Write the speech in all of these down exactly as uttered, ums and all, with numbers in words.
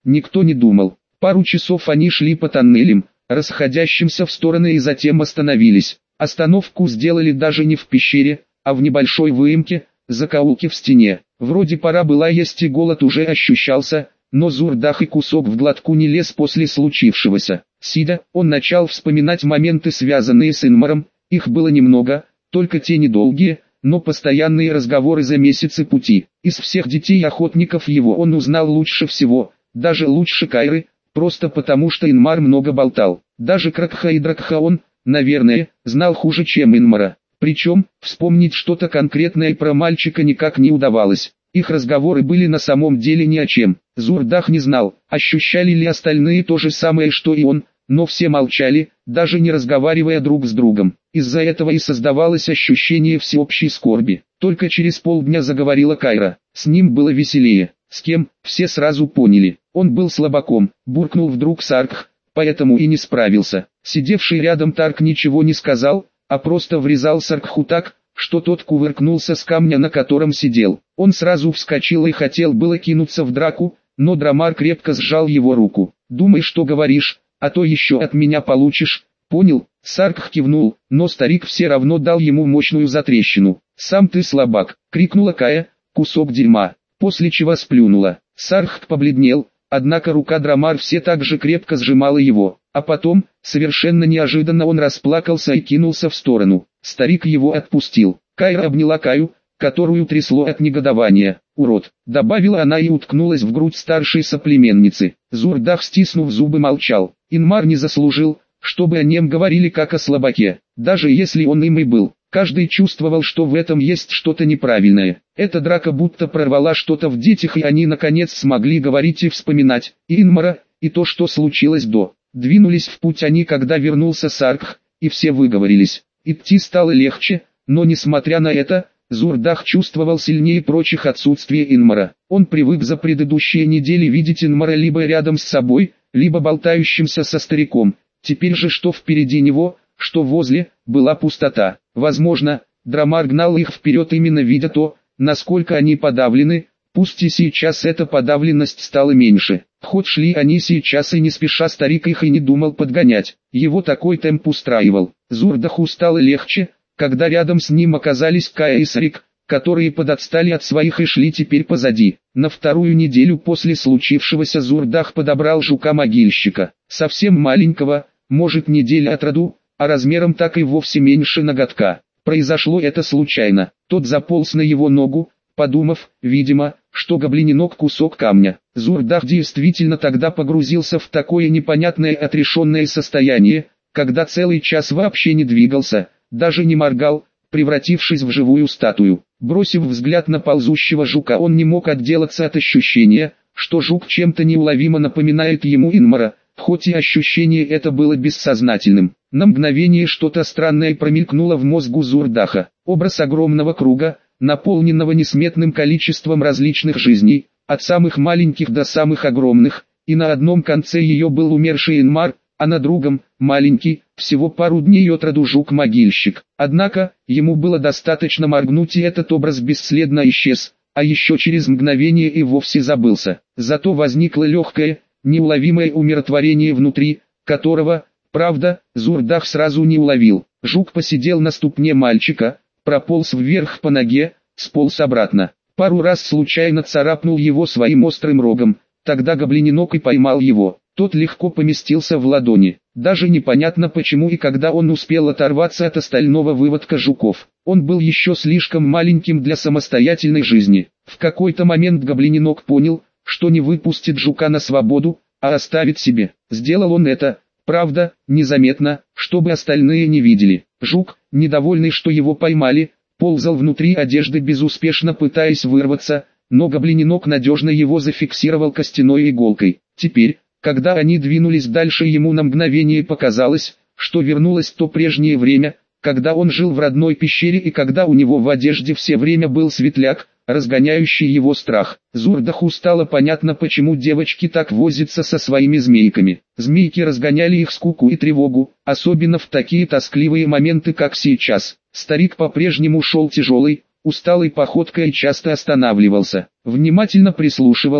никто не думал. Пару часов они шли по тоннелям, расходящимся в стороны, и затем остановились. Остановку сделали даже не в пещере, а в небольшой выемке, закоулке в стене. Вроде пора была есть, и голод уже ощущался, но Зурдах и кусок в глотку не лез после случившегося. Сидя, он начал вспоминать моменты, связанные с Инмаром. Их было немного, только те недолгие, но постоянные разговоры за месяцы пути. Из всех детей охотников его он узнал лучше всего, даже лучше Кайры, просто потому что Инмар много болтал. Даже Кракха и Дракха он, наверное, знал хуже, чем Инмара. Причем, вспомнить что-то конкретное про мальчика никак не удавалось. Их разговоры были на самом деле ни о чем. Зурдах не знал, ощущали ли остальные то же самое, что и он, но все молчали, даже не разговаривая друг с другом. Из-за этого и создавалось ощущение всеобщей скорби. Только через полдня заговорила Кайра. С ним было веселее. С кем, все сразу поняли. Он был слабаком, буркнул вдруг Саркх, поэтому и не справился. Сидевший рядом Тарк ничего не сказал, а просто врезал Саркху так, что тот кувыркнулся с камня, на котором сидел. Он сразу вскочил и хотел было кинуться в драку, но Драмар крепко сжал его руку. «Думай, что говоришь, а то еще от меня получишь, понял?» Саркх кивнул, но старик все равно дал ему мощную затрещину. «Сам ты слабак!» — крикнула Кая, кусок дерьма, после чего сплюнула. Саркх побледнел, однако рука Драмар все так же крепко сжимала его, а потом, совершенно неожиданно, он расплакался и кинулся в сторону. Старик его отпустил. Кайра обняла Каю, которую трясло от негодования. «Урод!» — добавила она и уткнулась в грудь старшей соплеменницы. Зурдах, стиснув зубы, молчал. Инмар не заслужил, чтобы о нем говорили как о слабаке, даже если он им и был. Каждый чувствовал, что в этом есть что-то неправильное. Эта драка будто прорвала что-то в детях, и они наконец смогли говорить и вспоминать и Инмара, и то, что случилось до. Двинулись в путь они, когда вернулся Саркх, и все выговорились. Идти стало легче, но несмотря на это, Зурдах чувствовал сильнее прочих отсутствие Инмара. Он привык за предыдущие недели видеть Инмара либо рядом с собой, либо болтающимся со стариком. Теперь же что впереди него, что возле, была пустота. Возможно, Драмар гнал их вперед, именно видя то, насколько они подавлены, пусть и сейчас эта подавленность стала меньше. Хоть шли они сейчас и не спеша, старик их и не думал подгонять. Его такой темп устраивал. Зурдаху стало легче, когда рядом с ним оказались Кая и Сарик, которые подотстали от своих и шли теперь позади. На вторую неделю после случившегося Зурдах подобрал жука-могильщика. Совсем маленького, может неделя от роду, а размером так и вовсе меньше ноготка. Произошло это случайно. Тот заполз на его ногу, подумав, видимо, что гоблининок кусок камня. Зурдах действительно тогда погрузился в такое непонятное отрешенное состояние, когда целый час вообще не двигался, даже не моргал, превратившись в живую статую. Бросив взгляд на ползущего жука, он не мог отделаться от ощущения, что жук чем-то неуловимо напоминает ему Инмара, хоть и ощущение это было бессознательным. На мгновение что-то странное промелькнуло в мозгу Зурдаха. Образ огромного круга, наполненного несметным количеством различных жизней, от самых маленьких до самых огромных, и на одном конце ее был умерший Инмар, а на другом, маленький, всего пару дней от роду жук-могильщик. Однако, ему было достаточно моргнуть, и этот образ бесследно исчез, а еще через мгновение и вовсе забылся. Зато возникло легкое, неуловимое умиротворение внутри, которого, правда, Зурдах сразу не уловил. Жук посидел на ступне мальчика, прополз вверх по ноге, сполз обратно. Пару раз случайно царапнул его своим острым рогом, тогда гоблининок и поймал его. Тот легко поместился в ладони. Даже непонятно почему и когда он успел оторваться от остального выводка жуков. Он был еще слишком маленьким для самостоятельной жизни. В какой-то момент гоблининок понял, что не выпустит жука на свободу, а оставит себе. Сделал он это, правда, незаметно, чтобы остальные не видели. Жук, недовольный, что его поймали, ползал внутри одежды, безуспешно пытаясь вырваться, но гоблининок надежно его зафиксировал костяной иголкой. Теперь, когда они двинулись дальше, ему на мгновение показалось, что вернулось то прежнее время, когда он жил в родной пещере и когда у него в одежде все время был светляк, разгоняющий его страх. Зурдаху стало понятно, почему девочки так возятся со своими змейками. Змейки разгоняли их скуку и тревогу, особенно в такие тоскливые моменты, как сейчас. Старик по-прежнему шел тяжелой, усталой походкой и часто останавливался, внимательно прислушивался,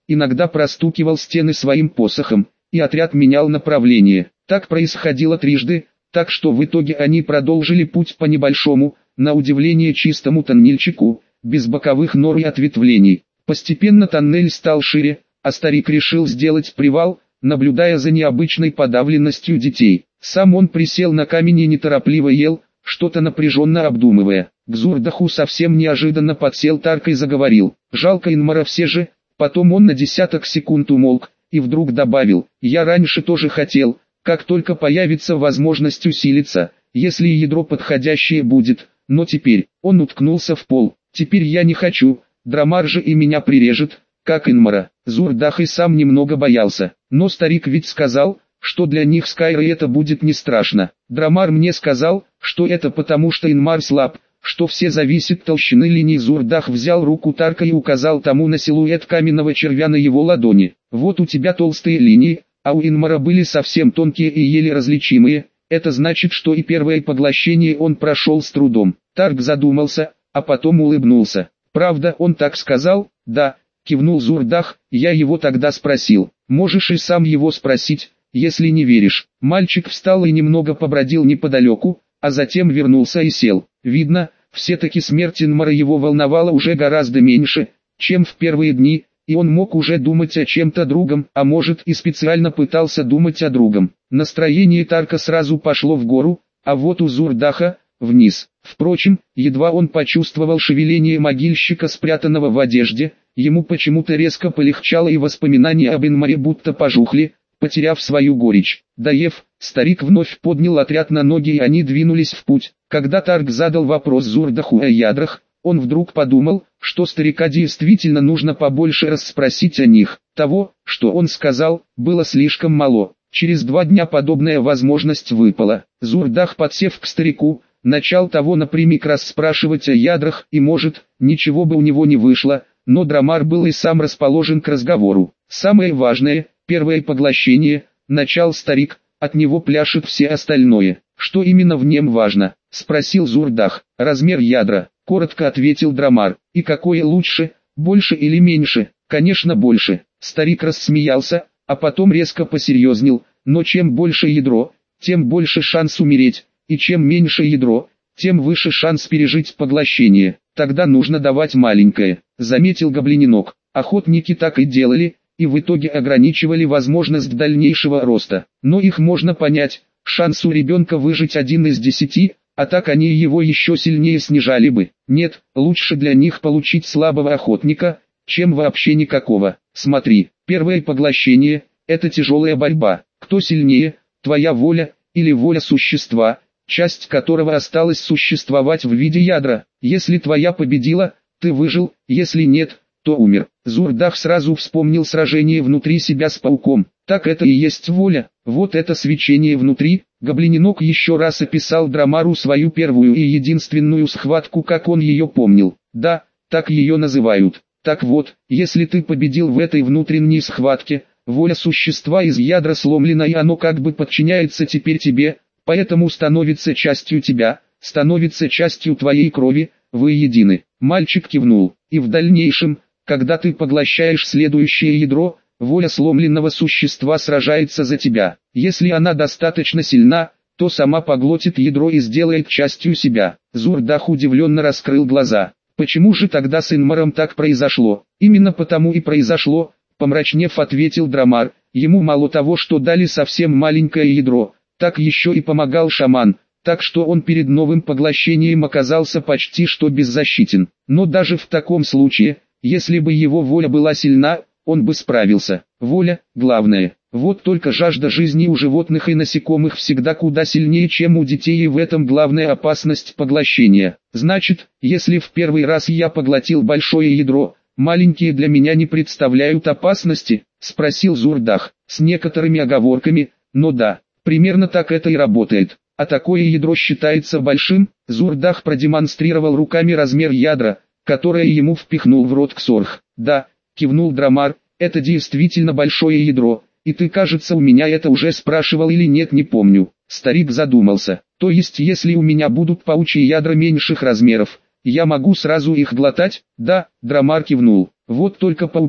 иногда простукивал стены своим посохом, и отряд менял направление. Так происходило трижды, так что в итоге они продолжили путь по небольшому, на удивление чистому тоннельчику, без боковых нор и ответвлений. Постепенно тоннель стал шире, а старик решил сделать привал, наблюдая за необычной подавленностью детей. Сам он присел на камень и неторопливо ел, что-то напряженно обдумывая. К Зурдаху совсем неожиданно подсел Тарк и заговорил. «Жалко Инмара все же». Потом он на десяток секунд умолк, и вдруг добавил: «Я раньше тоже хотел, как только появится возможность усилиться, если ядро подходящее будет, но теперь...» Он уткнулся в пол. «Теперь я не хочу, Драмар же и меня прирежет, как Инмара». Зурдах и сам немного боялся, но старик ведь сказал, что для них с Кайрой это будет не страшно. Драмар мне сказал, что это потому что Инмар слаб, что все зависит от толщины линий. Зурдах взял руку Тарка и указал тому на силуэт каменного червя на его ладони. «Вот у тебя толстые линии, а у Инмара были совсем тонкие и еле различимые, это значит, что и первое поглощение он прошел с трудом». Тарк задумался, а потом улыбнулся. «Правда, он так сказал?» «Да», кивнул Зурдах, «я его тогда спросил. Можешь и сам его спросить, если не веришь». Мальчик встал и немного побродил неподалеку, а затем вернулся и сел. Видно, все-таки смерть Инмара его волновала уже гораздо меньше, чем в первые дни, и он мог уже думать о чем-то другом, а может и специально пытался думать о другом. Настроение Тарка сразу пошло в гору, а вот у Зурдаха – вниз. Впрочем, едва он почувствовал шевеление могильщика, спрятанного в одежде, ему почему-то резко полегчало, и воспоминания об Инмаре будто пожухли, потеряв свою горечь. Доев, старик вновь поднял отряд на ноги, и они двинулись в путь. Когда Тарк задал вопрос Зурдаху о ядрах, он вдруг подумал, что старика действительно нужно побольше расспросить о них. Того, что он сказал, было слишком мало. Через два дня подобная возможность выпала. Зурдах, подсев к старику, начал того напрямик расспрашивать о ядрах, и может, ничего бы у него не вышло, но Драмар был и сам расположен к разговору. «Самое важное, первое поглощение», — начал старик, — «от него пляшет все остальное». «Что именно в нем важно?» — спросил Зурдах. «Размер ядра», — коротко ответил Драмар. «И какое лучше, больше или меньше?» «Конечно больше». Старик рассмеялся, а потом резко посерьезнел. «Но чем больше ядро, тем больше шанс умереть, и чем меньше ядро, тем выше шанс пережить поглощение. Тогда нужно давать маленькое», — заметил Гоблининок. Охотники так и делали, и в итоге ограничивали возможность дальнейшего роста. Но их можно понять, шанс у ребенка выжить один из десяти, а так они его еще сильнее снижали бы. Нет, лучше для них получить слабого охотника, чем вообще никакого. Смотри, первое поглощение – это тяжелая борьба. Кто сильнее, твоя воля или воля существа, часть которого осталась существовать в виде ядра. Если твоя победила, ты выжил, если нет, то умер. Зурдах сразу вспомнил сражение внутри себя с пауком. Так это и есть воля, вот это свечение внутри. Гоблининок еще раз описал Драмару свою первую и единственную схватку, как он ее помнил. Да, так ее называют. Так вот, если ты победил в этой внутренней схватке, воля существа из ядра сломлена, и оно как бы подчиняется теперь тебе, поэтому становится частью тебя, становится частью твоей крови, вы едины. Мальчик кивнул. И в дальнейшем, когда ты поглощаешь следующее ядро, воля сломленного существа сражается за тебя. Если она достаточно сильна, то сама поглотит ядро и сделает частью себя. Зурдах удивленно раскрыл глаза. Почему же тогда с Инмаром так произошло? Именно потому и произошло, помрачнев ответил Драмар. Ему мало того, что дали совсем маленькое ядро, так еще и помогал шаман, так что он перед новым поглощением оказался почти что беззащитен. Но даже в таком случае, если бы его воля была сильна, он бы справился. Воля – главное. Вот только жажда жизни у животных и насекомых всегда куда сильнее, чем у детей, и в этом главная опасность поглощения. Значит, если в первый раз я поглотил большое ядро, маленькие для меня не представляют опасности? Спросил Зурдах. С некоторыми оговорками, но да, примерно так это и работает. А такое ядро считается большим? Зурдах продемонстрировал руками размер ядра, которое ему впихнул в рот Ксорх. Да, кивнул Драмар, это действительно большое ядро, и ты, кажется, у меня это уже спрашивал или нет, не помню. Старик задумался. То есть, если у меня будут паучьи ядра меньших размеров, я могу сразу их глотать? Да, Драмар кивнул. Вот только пауки,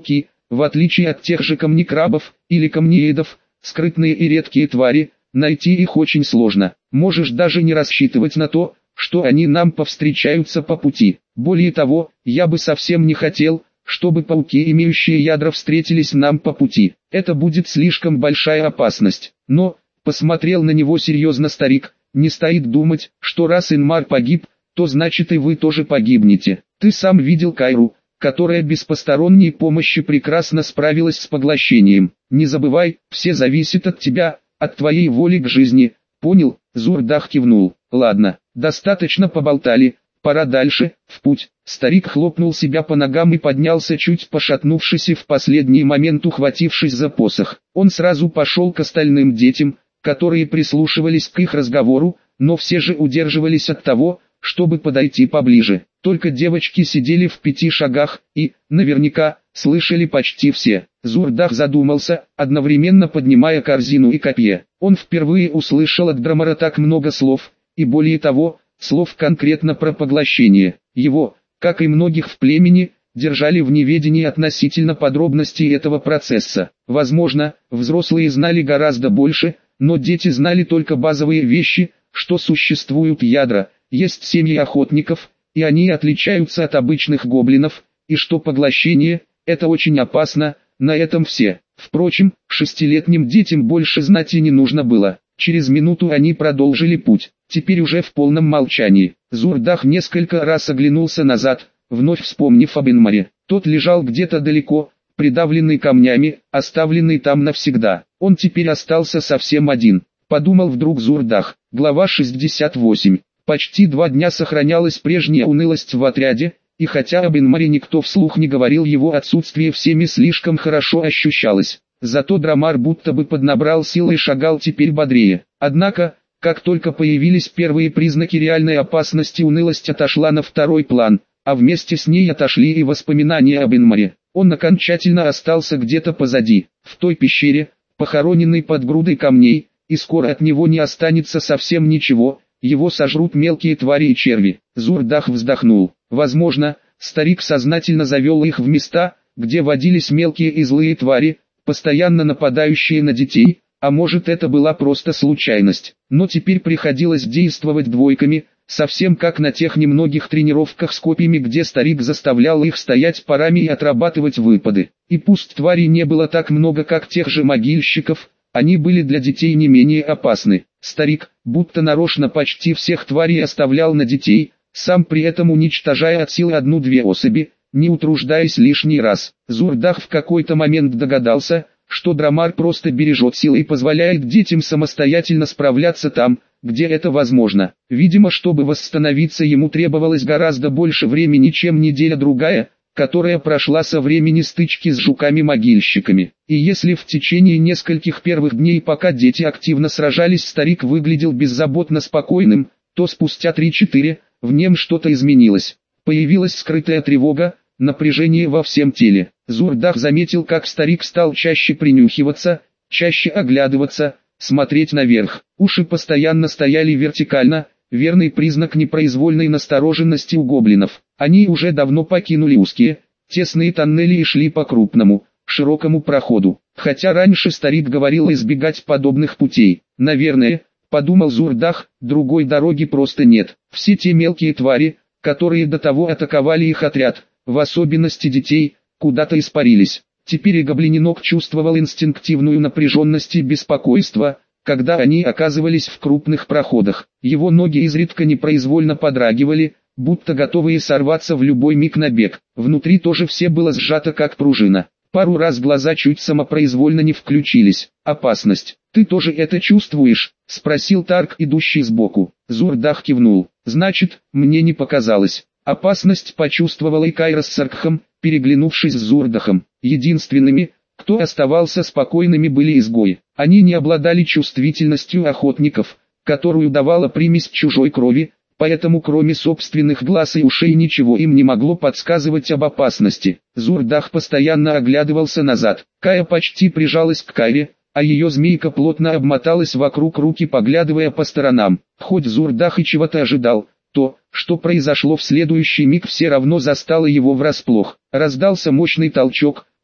в отличие от тех же камнекрабов или камнеедов, скрытные и редкие твари, найти их очень сложно. Можешь даже не рассчитывать на то, что они нам повстречаются по пути. Более того, я бы совсем не хотел, чтобы пауки, имеющие ядра, встретились нам по пути. Это будет слишком большая опасность. Но, посмотрел на него серьезно старик, не стоит думать, что раз Инмар погиб, то значит и вы тоже погибнете. Ты сам видел Кайру, которая без посторонней помощи прекрасно справилась с поглощением. Не забывай, все зависит от тебя, от твоей воли к жизни. Понял? Зурдах кивнул. Ладно, достаточно поболтали, пора дальше, в путь. Старик хлопнул себя по ногам и поднялся, чуть пошатнувшись и в последний момент ухватившись за посох. Он сразу пошел к остальным детям, которые прислушивались к их разговору, но все же удерживались от того, чтобы подойти поближе. Только девочки сидели в пяти шагах и, наверняка, слышали почти все. Зурдах задумался, одновременно поднимая корзину и копье. Он впервые услышал от Драмара так много слов, и более того, слов конкретно про поглощение. Его, как и многих в племени, держали в неведении относительно подробностей этого процесса. Возможно, взрослые знали гораздо больше, но дети знали только базовые вещи, что существуют ядра, есть семьи охотников, и они отличаются от обычных гоблинов, и что поглощение – это очень опасно, на этом все. Впрочем, шестилетним детям больше знать и не нужно было. Через минуту они продолжили путь, теперь уже в полном молчании. Зурдах несколько раз оглянулся назад, вновь вспомнив об Инмаре. Тот лежал где-то далеко, придавленный камнями, оставленный там навсегда. Он теперь остался совсем один. Подумал вдруг Зурдах. Глава шестьдесят восемь. Почти два дня сохранялась прежняя унылость в отряде, и хотя об Инмаре никто вслух не говорил, его отсутствие всеми слишком хорошо ощущалось. Зато Драмар будто бы поднабрал сил и шагал теперь бодрее. Однако, как только появились первые признаки реальной опасности, унылость отошла на второй план, а вместе с ней отошли и воспоминания об Инмаре. Он окончательно остался где-то позади, в той пещере, похороненной под грудой камней, и скоро от него не останется совсем ничего. Его сожрут мелкие твари и черви. Зурдах вздохнул. Возможно, старик сознательно завел их в места, где водились мелкие и злые твари, постоянно нападающие на детей, а может, это была просто случайность. Но теперь приходилось действовать двойками, совсем как на тех немногих тренировках с копьями, где старик заставлял их стоять парами и отрабатывать выпады. И пусть тварей не было так много, как тех же могильщиков, они были для детей не менее опасны. Старик, будто нарочно, почти всех тварей оставлял на детей, сам при этом уничтожая от силы одну-две особи, не утруждаясь лишний раз. Зурдах в какой-то момент догадался, что Драмар просто бережет силы и позволяет детям самостоятельно справляться там, где это возможно. Видимо, чтобы восстановиться, ему требовалось гораздо больше времени, чем неделя-другая, которая прошла со времени стычки с жуками-могильщиками. И если в течение нескольких первых дней, пока дети активно сражались, старик выглядел беззаботно спокойным, то спустя три-четыре в нем что-то изменилось. Появилась скрытая тревога, напряжение во всем теле. Зурдах заметил, как старик стал чаще принюхиваться, чаще оглядываться, смотреть наверх. Уши постоянно стояли вертикально, верный признак непроизвольной настороженности у гоблинов. Они уже давно покинули узкие, тесные тоннели и шли по крупному, широкому проходу. Хотя раньше старик говорил избегать подобных путей. Наверное, подумал Зурдах, другой дороги просто нет. Все те мелкие твари, которые до того атаковали их отряд, в особенности детей, куда-то испарились. Теперь и гоблиненок чувствовал инстинктивную напряженность и беспокойство, когда они оказывались в крупных проходах. Его ноги изредка непроизвольно подрагивали, будто готовые сорваться в любой миг на бег. Внутри тоже все было сжато как пружина. Пару раз глаза чуть самопроизвольно не включились. «Опасность. Ты тоже это чувствуешь?» — спросил Тарк, идущий сбоку. Зурдах кивнул. «Значит, мне не показалось». Опасность почувствовала и Кайра с Саркхом, переглянувшись с Зурдахом. Единственными, кто оставался спокойными, были изгои. Они не обладали чувствительностью охотников, которую давала примесь чужой крови, поэтому кроме собственных глаз и ушей ничего им не могло подсказывать об опасности. Зурдах постоянно оглядывался назад. Кая почти прижалась к Кайре, а ее змейка плотно обмоталась вокруг руки, поглядывая по сторонам. Хоть Зурдах и чего-то ожидал, то, что произошло в следующий миг, все равно застало его врасплох. Раздался мощный толчок,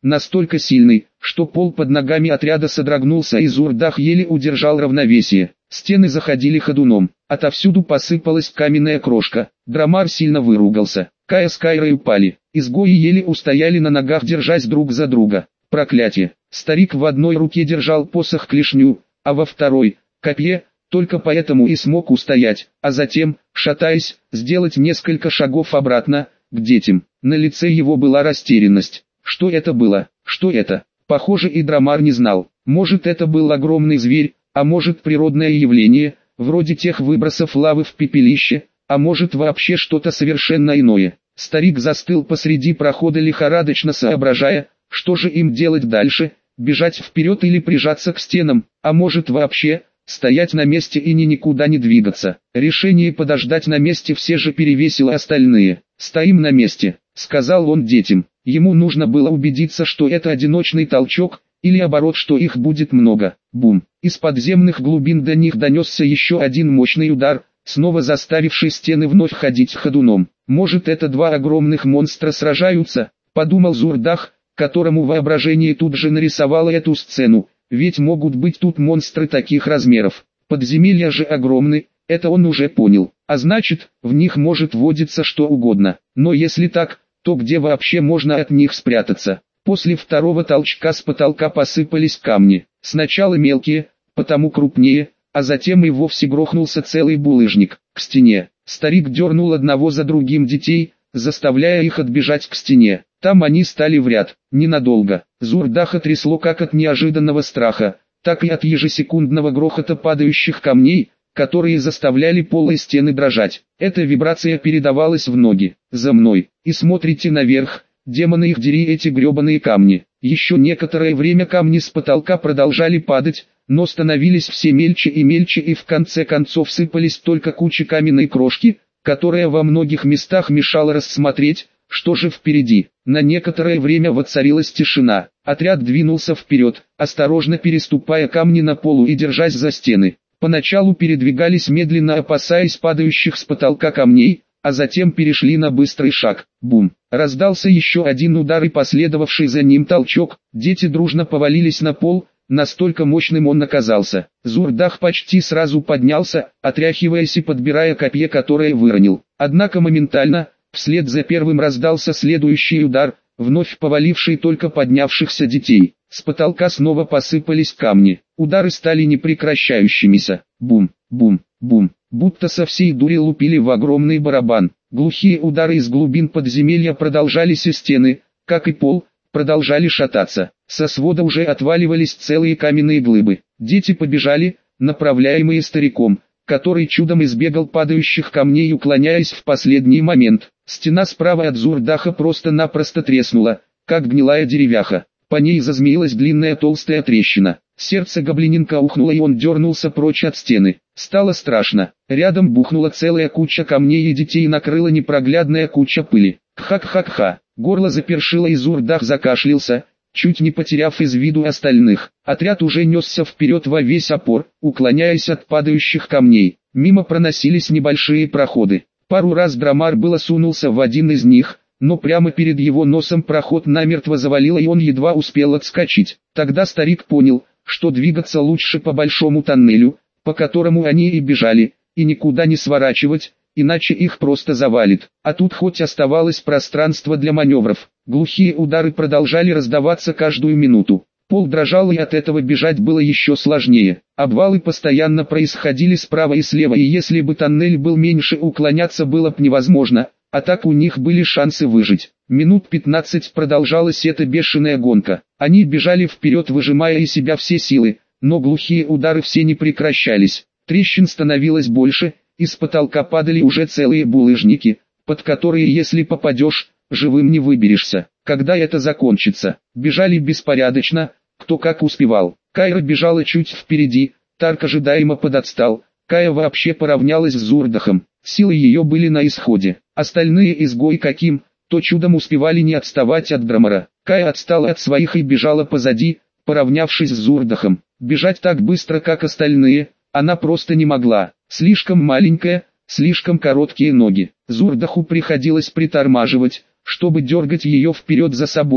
настолько сильный, что пол под ногами отряда содрогнулся и Зурдах еле удержал равновесие. Стены заходили ходуном, отовсюду посыпалась каменная крошка. Драмар сильно выругался. Кая с Кайрой упали. Изгои еле устояли на ногах, держась друг за друга. Проклятие! Старик в одной руке держал посох-клешню, а во второй — копье, только поэтому и смог устоять, а затем, шатаясь, сделать несколько шагов обратно, к детям. На лице его была растерянность. Что это было? Что это? Похоже, и Драмар не знал. Может, это был огромный зверь, а может, природное явление, вроде тех выбросов лавы в пепелище, а может, вообще что-то совершенно иное. Старик застыл посреди прохода, лихорадочно соображая, что же им делать дальше, бежать вперед или прижаться к стенам, а может вообще, стоять на месте и ни никуда не двигаться. Решение подождать на месте все же перевесило остальные. «Стоим на месте», — сказал он детям. Ему нужно было убедиться, что это одиночный толчок, или оборот, что их будет много. Бум! Из подземных глубин до них донесся еще один мощный удар, снова заставивший стены вновь ходить ходуном. «Может, это два огромных монстра сражаются?» — подумал Зурдах, которому воображение тут же нарисовало эту сцену, ведь могут быть тут монстры таких размеров. Подземелья же огромны, это он уже понял, а значит, в них может водиться что угодно. Но если так, то где вообще можно от них спрятаться? После второго толчка с потолка посыпались камни, сначала мелкие, потом крупнее, а затем и вовсе грохнулся целый булыжник. К стене. Старик дернул одного за другим детей, заставляя их отбежать к стене. Там они стали в ряд, ненадолго. Зурдаха трясло как от неожиданного страха, так и от ежесекундного грохота падающих камней, которые заставляли пол и стены дрожать. Эта вибрация передавалась в ноги. «За мной! И смотрите наверх, демоны их дери, эти гребаные камни!» Еще некоторое время камни с потолка продолжали падать, но становились все мельче и мельче, и в конце концов сыпались только кучи каменной крошки, которая во многих местах мешала рассмотреть, что же впереди. На некоторое время воцарилась тишина. Отряд двинулся вперед, осторожно переступая камни на полу и держась за стены. Поначалу передвигались медленно, опасаясь падающих с потолка камней, а затем перешли на быстрый шаг. Бум! Раздался еще один удар и последовавший за ним толчок. Дети дружно повалились на пол, настолько мощным он оказался. Зурдах почти сразу поднялся, отряхиваясь и подбирая копье, которое выронил. Однако моментально, вслед за первым раздался следующий удар, вновь поваливший только поднявшихся детей. С потолка снова посыпались камни. Удары стали непрекращающимися. Бум, бум, бум. Будто со всей дури лупили в огромный барабан. Глухие удары из глубин подземелья продолжались, и стены, как и пол, продолжали шататься. Со свода уже отваливались целые каменные глыбы. Дети побежали, направляемые стариком, который чудом избегал падающих камней, уклоняясь в последний момент. Стена справа от Зурдаха просто-напросто треснула, как гнилая деревяха. По ней зазмеилась длинная толстая трещина. Сердце гоблиненка ухнуло, и он дернулся прочь от стены. Стало страшно. Рядом бухнула целая куча камней, и детей накрыла непроглядная куча пыли. Кха-кха-кха. Горло запершило, и Зурдах закашлялся, чуть не потеряв из виду остальных. Отряд уже несся вперед во весь опор, уклоняясь от падающих камней. Мимо проносились небольшие проходы. Пару раз Драмар было сунулся в один из них, но прямо перед его носом проход намертво завалило, и он едва успел отскочить. Тогда старик понял, что двигаться лучше по большому тоннелю, по которому они и бежали, и никуда не сворачивать, иначе их просто завалит. А тут хоть оставалось пространство для маневров. Глухие удары продолжали раздаваться каждую минуту. Пол дрожал, и от этого бежать было еще сложнее. Обвалы постоянно происходили справа и слева, и если бы тоннель был меньше, уклоняться было бы невозможно, а так у них были шансы выжить. Минут пятнадцать продолжалась эта бешеная гонка. Они бежали вперед, выжимая из себя все силы, но глухие удары все не прекращались. Трещин становилось больше, из потолка падали уже целые булыжники, под которые, если попадешь, живым не выберешься. Когда это закончится? Бежали беспорядочно, кто как успевал. Кайра бежала чуть впереди, Тарк ожидаемо подотстал. Кая вообще поравнялась с Зурдахом. Силы ее были на исходе. Остальные изгои каким то чудом успевали не отставать от Драмара. Кая отстала от своих и бежала позади, поравнявшись с Зурдахом. Бежать так быстро, как остальные, она просто не могла. Слишком маленькая, слишком короткие ноги. Зурдаху приходилось притормаживать, чтобы дергать ее вперед за собой,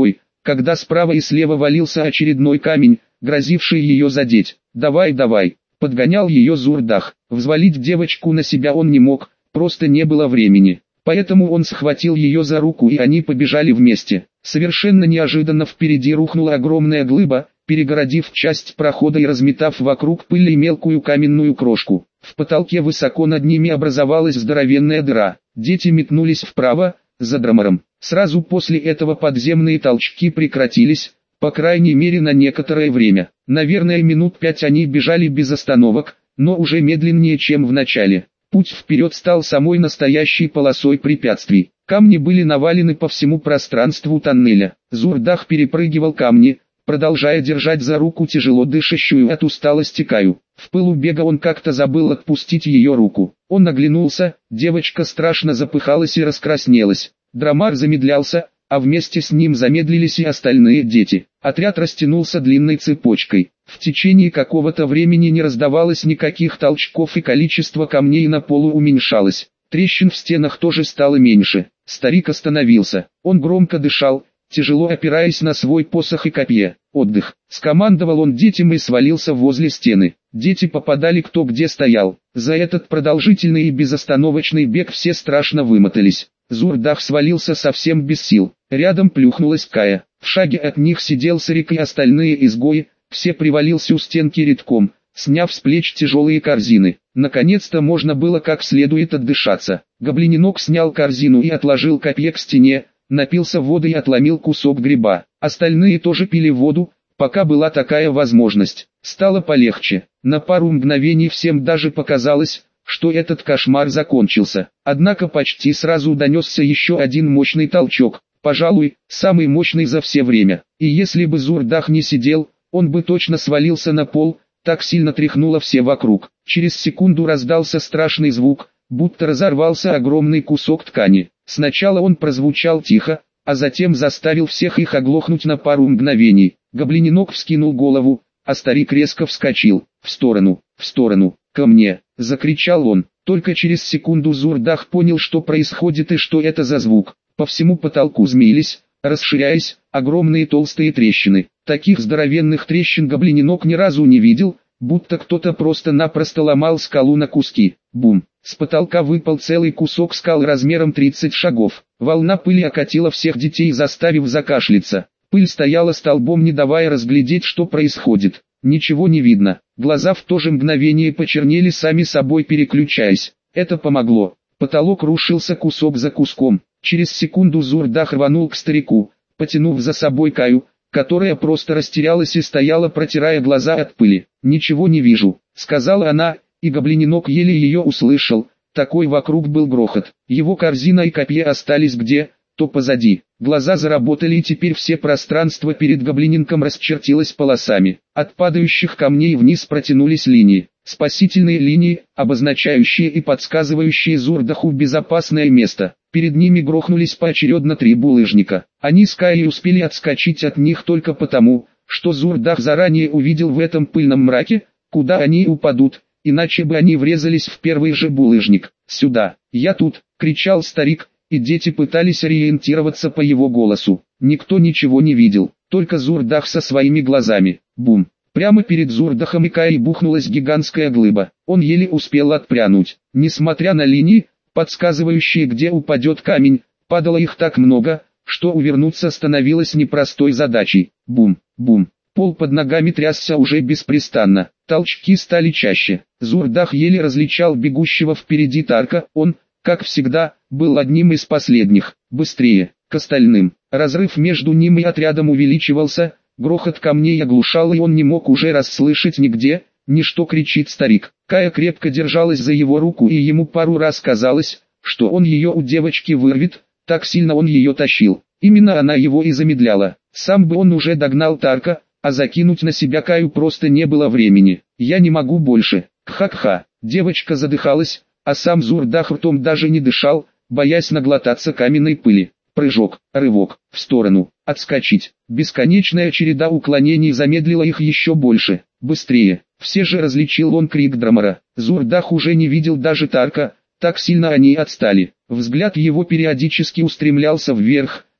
когда справа и слева валился очередной камень, грозивший ее задеть. «Давай, давай!» — подгонял ее Зурдах. Взвалить девочку на себя он не мог, просто не было времени. Поэтому он схватил ее за руку и они побежали вместе. Совершенно неожиданно впереди рухнула огромная глыба, перегородив часть прохода и разметав вокруг пыль и мелкую каменную крошку. В потолке высоко над ними образовалась здоровенная дыра. Дети метнулись вправо, за Драмаром. Сразу после этого подземные толчки прекратились, по крайней мере на некоторое время. Наверное, минут пять они бежали без остановок, но уже медленнее, чем в начале. Путь вперед стал самой настоящей полосой препятствий. Камни были навалены по всему пространству тоннеля. Зурдах перепрыгивал камни, продолжая держать за руку тяжело дышащую от усталости Каю. В пылу бега он как-то забыл отпустить ее руку. Он оглянулся, девочка страшно запыхалась и раскраснелась. Драмар замедлялся, а вместе с ним замедлились и остальные дети. Отряд растянулся длинной цепочкой. В течение какого-то времени не раздавалось никаких толчков и количество камней на полу уменьшалось. Трещин в стенах тоже стало меньше. Старик остановился. Он громко дышал, тяжело опираясь на свой посох и копье. «Отдых!» — скомандовал он детям и свалился возле стены. Дети попадали кто где стоял. За этот продолжительный и безостановочный бег все страшно вымотались. Зурдах свалился совсем без сил. Рядом плюхнулась Кая. В шаге от них сидел Сарик и остальные изгои. Все привалился у стенки редком, сняв с плеч тяжелые корзины. Наконец-то можно было как следует отдышаться. Гоблиненок снял корзину и отложил копье к стене, напился воды и отломил кусок гриба. Остальные тоже пили воду, пока была такая возможность. Стало полегче. На пару мгновений всем даже показалось, что этот кошмар закончился. Однако почти сразу донесся еще один мощный толчок, пожалуй, самый мощный за все время. И если бы Зурдах не сидел, он бы точно свалился на пол, так сильно тряхнуло все вокруг. Через секунду раздался страшный звук, будто разорвался огромный кусок ткани. Сначала он прозвучал тихо, а затем заставил всех их оглохнуть на пару мгновений. Гоблиненок вскинул голову, а старик резко вскочил. «В сторону, в сторону, ко мне!» — закричал он. Только через секунду Зурдах понял, что происходит и что это за звук. По всему потолку змеились, расширяясь, огромные толстые трещины. Таких здоровенных трещин гоблиненок ни разу не видел, будто кто-то просто-напросто ломал скалу на куски. Бум! С потолка выпал целый кусок скалы размером тридцать шагов. Волна пыли окатила всех детей, заставив закашляться. Пыль стояла столбом, не давая разглядеть, что происходит. Ничего не видно. Глаза в то же мгновение почернели, сами собой переключаясь. Это помогло. Потолок рушился кусок за куском. Через секунду Зурдах рванул к старику, потянув за собой Каю, которая просто растерялась и стояла, протирая глаза от пыли. «Ничего не вижу», — сказала она, и гоблиненок еле ее услышал. Такой вокруг был грохот. Его корзина и копье остались где, то позади. Глаза заработали, и теперь все пространство перед гоблиненком расчертилось полосами. От падающих камней вниз протянулись линии. Спасительные линии, обозначающие и подсказывающие Зурдаху безопасное место. Перед ними грохнулись поочередно три булыжника. Они с Каей успели отскочить от них только потому, что Зурдах заранее увидел в этом пыльном мраке, куда они упадут, иначе бы они врезались в первый же булыжник. «Сюда! Я тут!» — кричал старик, и дети пытались ориентироваться по его голосу. Никто ничего не видел, только Зурдах со своими глазами. Бум! Прямо перед Зурдахом и Каей бухнулась гигантская глыба. Он еле успел отпрянуть. Несмотря на линии, подсказывающие, где упадет камень, падало их так много, что увернуться становилось непростой задачей. Бум! Бум! Пол под ногами трясся уже беспрестанно. Толчки стали чаще. Зурдах еле различал бегущего впереди Тарка. Он, как всегда, был одним из последних. Быстрее, к остальным. Разрыв между ним и отрядом увеличивался, грохот камней оглушал, и он не мог уже расслышать нигде, ни что кричит старик. Кая крепко держалась за его руку, и ему пару раз казалось, что он ее у девочки вырвет, так сильно он ее тащил. Именно она его и замедляла. Сам бы он уже догнал Тарка, а закинуть на себя Каю просто не было времени. «Я не могу больше». Кха-кха. Девочка задыхалась, а сам Зурдах ртом даже не дышал, боясь наглотаться каменной пыли. Прыжок, рывок, в сторону, отскочить. Бесконечная череда уклонений замедлила их еще больше. Быстрее. Все же различил он крик Драмара. Зурдах уже не видел даже Тарка, так сильно они отстали. Взгляд его периодически устремлялся вверх,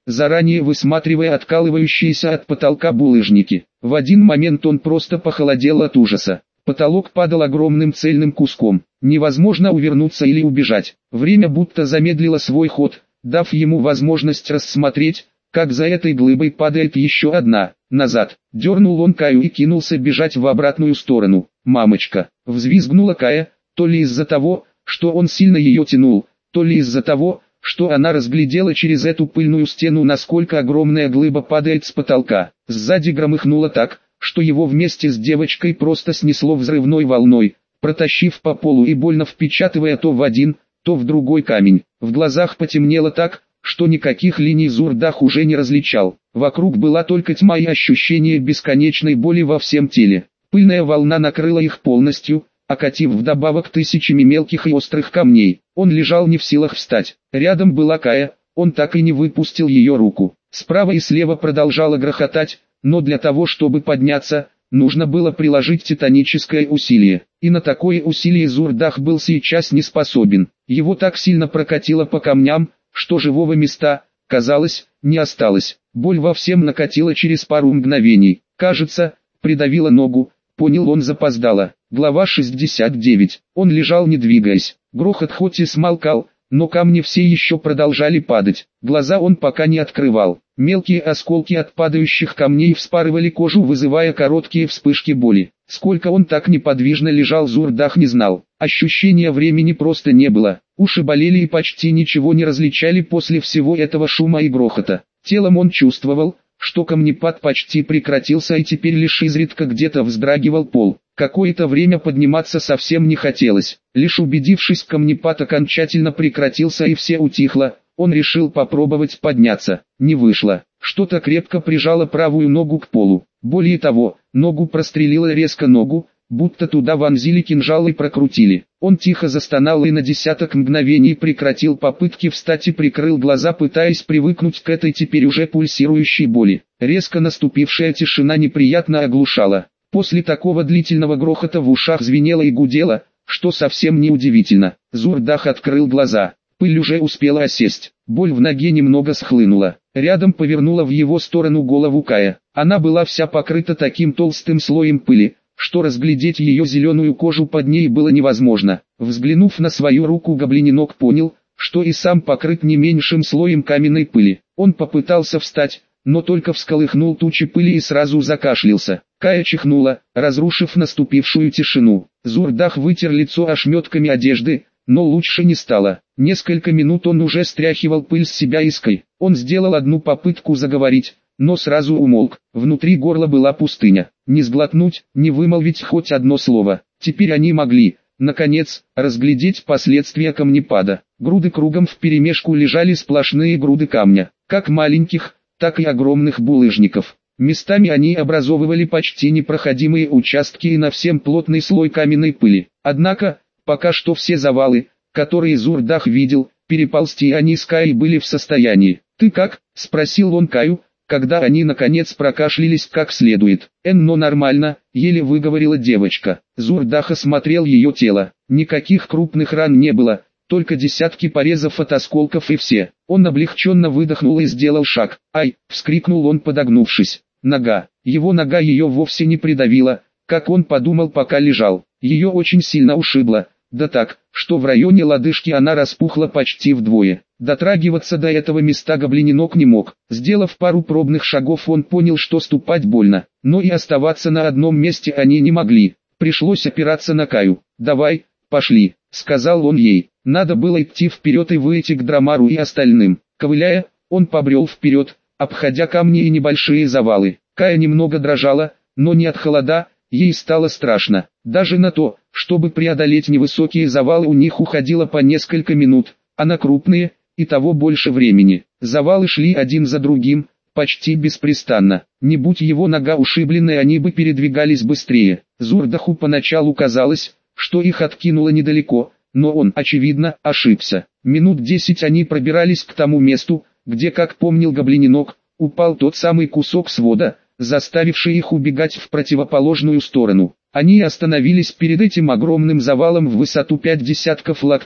заранее высматривая откалывающиеся от потолка булыжники. В один момент он просто похолодел от ужаса. Потолок падал огромным цельным куском. Невозможно увернуться или убежать. Время будто замедлило свой ход, дав ему возможность рассмотреть, как за этой глыбой падает еще одна. Назад. Дернул он Каю и кинулся бежать в обратную сторону. «Мамочка!» — взвизгнула Кая, то ли из-за того, что он сильно ее тянул, то ли из-за того, что она разглядела через эту пыльную стену, насколько огромная глыба падает с потолка. Сзади громыхнуло так, что его вместе с девочкой просто снесло взрывной волной, протащив по полу и больно впечатывая то в один, то в другой камень. В глазах потемнело так, что никаких линий Зурдах уже не различал. Вокруг была только тьма и ощущение бесконечной боли во всем теле. Пыльная волна накрыла их полностью, окатив вдобавок тысячами мелких и острых камней. Он лежал не в силах встать. Рядом была Кая, он так и не выпустил ее руку. Справа и слева продолжало грохотать, но для того, чтобы подняться, нужно было приложить титаническое усилие. И на такое усилие Зурдах был сейчас не способен. Его так сильно прокатило по камням, что живого места, казалось, не осталось. Боль во всем накатила через пару мгновений. Кажется, придавила ногу, понял он запоздало. Глава шестьдесят девять. Он лежал не двигаясь. Грохот хоть и смолкал, но камни все еще продолжали падать. Глаза он пока не открывал. Мелкие осколки от падающих камней вспарывали кожу, вызывая короткие вспышки боли. Сколько он так неподвижно лежал, Зурдах не знал. Ощущения времени просто не было. Уши болели и почти ничего не различали после всего этого шума и грохота. Телом он чувствовал, что камнепад почти прекратился и теперь лишь изредка где-то вздрагивал пол. Какое-то время подниматься совсем не хотелось. Лишь убедившись, камнепад окончательно прекратился и все утихло, он решил попробовать подняться. Не вышло. Что-то крепко прижало правую ногу к полу. Более того, ногу прострелило резко ногу, будто туда вонзили кинжал и прокрутили. Он тихо застонал и на десяток мгновений прекратил попытки встать и прикрыл глаза, пытаясь привыкнуть к этой теперь уже пульсирующей боли. Резко наступившая тишина неприятно оглушала. После такого длительного грохота в ушах звенело и гудело, что совсем не удивительно. Зурдах открыл глаза. Пыль уже успела осесть. Боль в ноге немного схлынула. Рядом повернула в его сторону голову Кая. Она была вся покрыта таким толстым слоем пыли, что разглядеть ее зеленую кожу под ней было невозможно. Взглянув на свою руку, гоблиненок понял, что и сам покрыт не меньшим слоем каменной пыли. Он попытался встать, но только всколыхнул тучи пыли и сразу закашлялся. Кая чихнула, разрушив наступившую тишину. Зурдах вытер лицо ошметками одежды, но лучше не стало. Несколько минут он уже стряхивал пыль с себя иской. Он сделал одну попытку заговорить, но сразу умолк. Внутри горла была пустыня. Не сглотнуть, не вымолвить хоть одно слово. Теперь они могли, наконец, разглядеть последствия камнепада. Груды кругом вперемешку лежали сплошные груды камня, как маленьких, так и огромных булыжников. Местами они образовывали почти непроходимые участки и на всем плотный слой каменной пыли. Однако, пока что все завалы, которые Зурдах видел, переползти они с Каей были в состоянии. «Ты как?» — спросил он Каю, когда они наконец прокашлялись как следует. «Энно нормально», — еле выговорила девочка. Зурдах осмотрел ее тело. Никаких крупных ран не было, только десятки порезов от осколков и все. Он облегченно выдохнул и сделал шаг. «Ай!» — вскрикнул он, подогнувшись. Нога. Его нога ее вовсе не придавила, как он подумал, пока лежал. Ее очень сильно ушибло. Да так, что в районе лодыжки она распухла почти вдвое. Дотрагиваться до этого места гоблиненок не мог. Сделав пару пробных шагов, он понял, что ступать больно. Но и оставаться на одном месте они не могли. Пришлось опираться на Каю. «Давай, пошли», — сказал он ей. Надо было идти вперед и выйти к Драмару и остальным. Ковыляя, он побрел вперед, обходя камни и небольшие завалы. Кая немного дрожала, но не от холода, ей стало страшно. Даже на то, чтобы преодолеть невысокие завалы, у них уходило по несколько минут, а на крупные, и того больше времени. Завалы шли один за другим, почти беспрестанно. Не будь его нога ушибленной, они бы передвигались быстрее. Зурдаху поначалу казалось, что их откинуло недалеко, но он, очевидно, ошибся. Минут десять они пробирались к тому месту, где, как помнил гоблиненок, упал тот самый кусок свода, заставивший их убегать в противоположную сторону. Они остановились перед этим огромным завалом в высоту пять десятков локтей,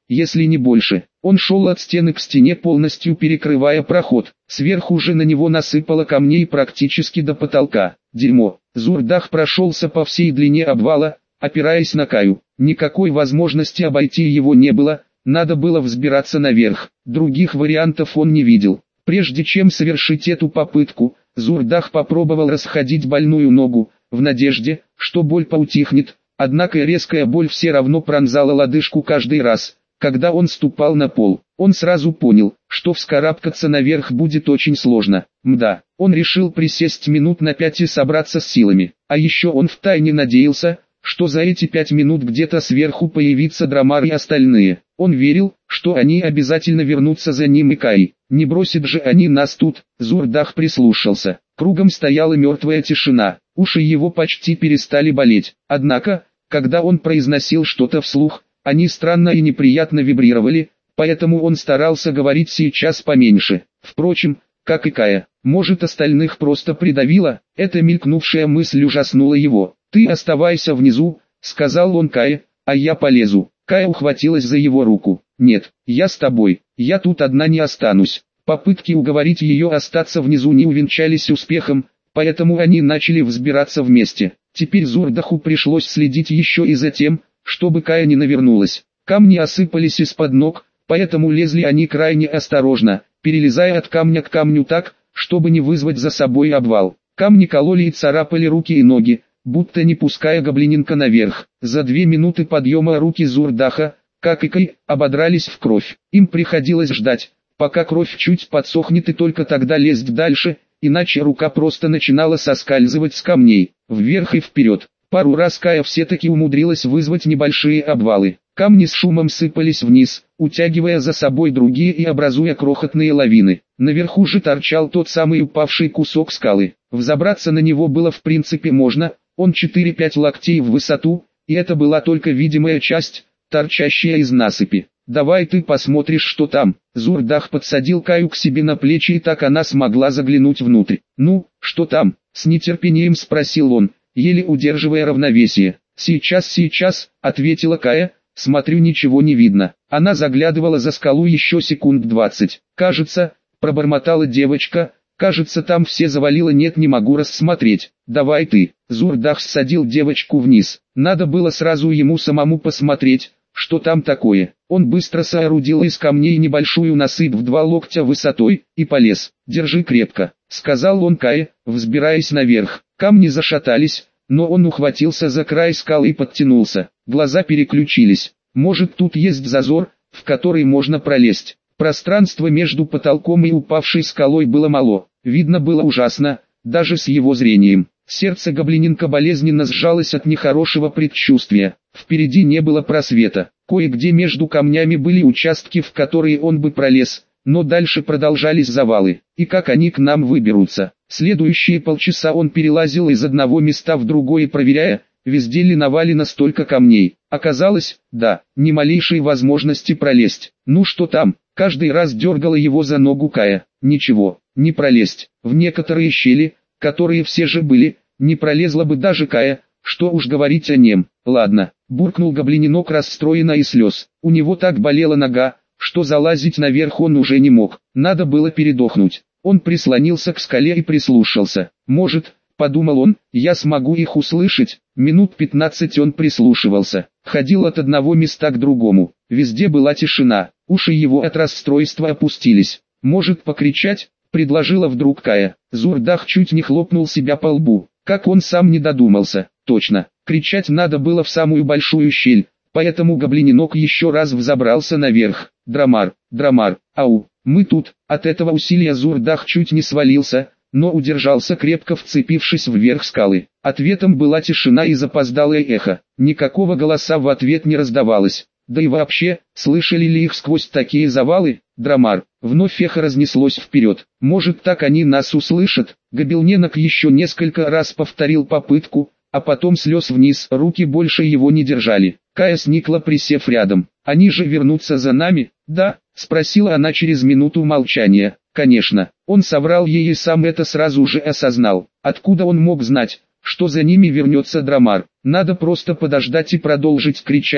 если не больше. Он шел от стены к стене, полностью перекрывая проход. Сверху же на него насыпало камней практически до потолка. Дерьмо. Зурдах прошелся по всей длине обвала, опираясь на Каю. Никакой возможности обойти его не было, надо было взбираться наверх. Других вариантов он не видел. Прежде чем совершить эту попытку, Зурдах попробовал расходить больную ногу, в надежде, что боль поутихнет, однако резкая боль все равно пронзала лодыжку каждый раз, когда он ступал на пол. Он сразу понял, что вскарабкаться наверх будет очень сложно. Мда, он решил присесть минут на пять и собраться с силами. А еще он втайне надеялся, что за эти пять минут где-то сверху появится Драмар и остальные. Он верил, что они обязательно вернутся за ним и Кай. Не бросят же они нас тут. Зурдах прислушался. Кругом стояла мертвая тишина. Уши его почти перестали болеть. Однако, когда он произносил что-то вслух, они странно и неприятно вибрировали, поэтому он старался говорить сейчас поменьше. Впрочем, как и Кая, может, остальных просто придавило. Эта мелькнувшая мысль ужаснула его. «Ты оставайся внизу», — сказал он Кае, — «а я полезу». Кая ухватилась за его руку. «Нет, я с тобой, я тут одна не останусь». Попытки уговорить ее остаться внизу не увенчались успехом, поэтому они начали взбираться вместе. Теперь Зурдаху пришлось следить еще и за тем, чтобы Кая не навернулась. Камни осыпались из-под ног, поэтому лезли они крайне осторожно, перелезая от камня к камню так, чтобы не вызвать за собой обвал. Камни кололи и царапали руки и ноги, будто не пуская гоблиненка наверх. За две минуты подъема руки Зурдаха, как и Кай, ободрались в кровь. Им приходилось ждать, пока кровь чуть подсохнет, и только тогда лезть дальше, иначе рука просто начинала соскальзывать с камней, вверх и вперед. Пару раз Кая все-таки умудрилась вызвать небольшие обвалы. Камни с шумом сыпались вниз, утягивая за собой другие и образуя крохотные лавины. Наверху же торчал тот самый упавший кусок скалы. Взобраться на него было в принципе можно, он четыре-пять локтей в высоту, и это была только видимая часть, торчащая из насыпи. «Давай ты посмотришь, что там». Зурдах подсадил Каю к себе на плечи, и так она смогла заглянуть внутрь. «Ну, что там?» — с нетерпением спросил он, еле удерживая равновесие. «Сейчас, сейчас», — ответила Кая, — «смотрю, ничего не видно». Она заглядывала за скалу еще секунд двадцать. «Кажется», — пробормотала девочка, — «кажется, там все завалило, нет, не могу рассмотреть». «Давай ты». Зурдах ссадил девочку вниз. Надо было сразу ему самому посмотреть, что там такое. Он быстро соорудил из камней небольшую насыпь в два локтя высотой, и полез. «Держи крепко», — сказал он Кае, взбираясь наверх. Камни зашатались, но он ухватился за край скалы и подтянулся. Глаза переключились. Может, тут есть зазор, в который можно пролезть. Пространство между потолком и упавшей скалой было мало. Видно было ужасно, даже с его зрением. Сердце гоблиненка болезненно сжалось от нехорошего предчувствия. Впереди не было просвета. Кое-где между камнями были участки, в которые он бы пролез, но дальше продолжались завалы. И как они к нам выберутся? Следующие полчаса он перелазил из одного места в другое, проверяя, везде ли навалено столько камней. Оказалось, да, ни малейшей возможности пролезть. Ну что там? Каждый раз дергала его за ногу Кая. Ничего, не пролезть. В некоторые щели, которые все же были, не пролезла бы даже Кая, что уж говорить о нем. «Ладно», — буркнул гоблиненок расстроенно и слез. У него так болела нога, что залазить наверх он уже не мог. Надо было передохнуть. Он прислонился к скале и прислушался. «Может, — подумал он, — я смогу их услышать». Минут пятнадцать он прислушивался. Ходил от одного места к другому. Везде была тишина. Уши его от расстройства опустились. «Может, покричать?» — предложила вдруг Кая. Зурдах чуть не хлопнул себя по лбу. Как он сам не додумался. Точно, кричать надо было в самую большую щель, поэтому гоблиненок еще раз взобрался наверх. «Драмар, Драмар, ау, мы тут». От этого усилия Зурдах чуть не свалился, но удержался, крепко вцепившись вверх скалы. Ответом была тишина и запоздалое эхо. Никакого голоса в ответ не раздавалось. Да и вообще, слышали ли их сквозь такие завалы? «Драмар». Вновь эхо разнеслось вперед. «Может, так они нас услышат?» Гобелненок еще несколько раз повторил попытку, а потом слез вниз. Руки больше его не держали. Кая сникла, присев рядом. «Они же вернутся за нами?» «Да?» — спросила она через минуту молчания. «Конечно». Он соврал ей и сам это сразу же осознал. Откуда он мог знать, что за ними вернется Драмар? Надо просто подождать и продолжить кричать,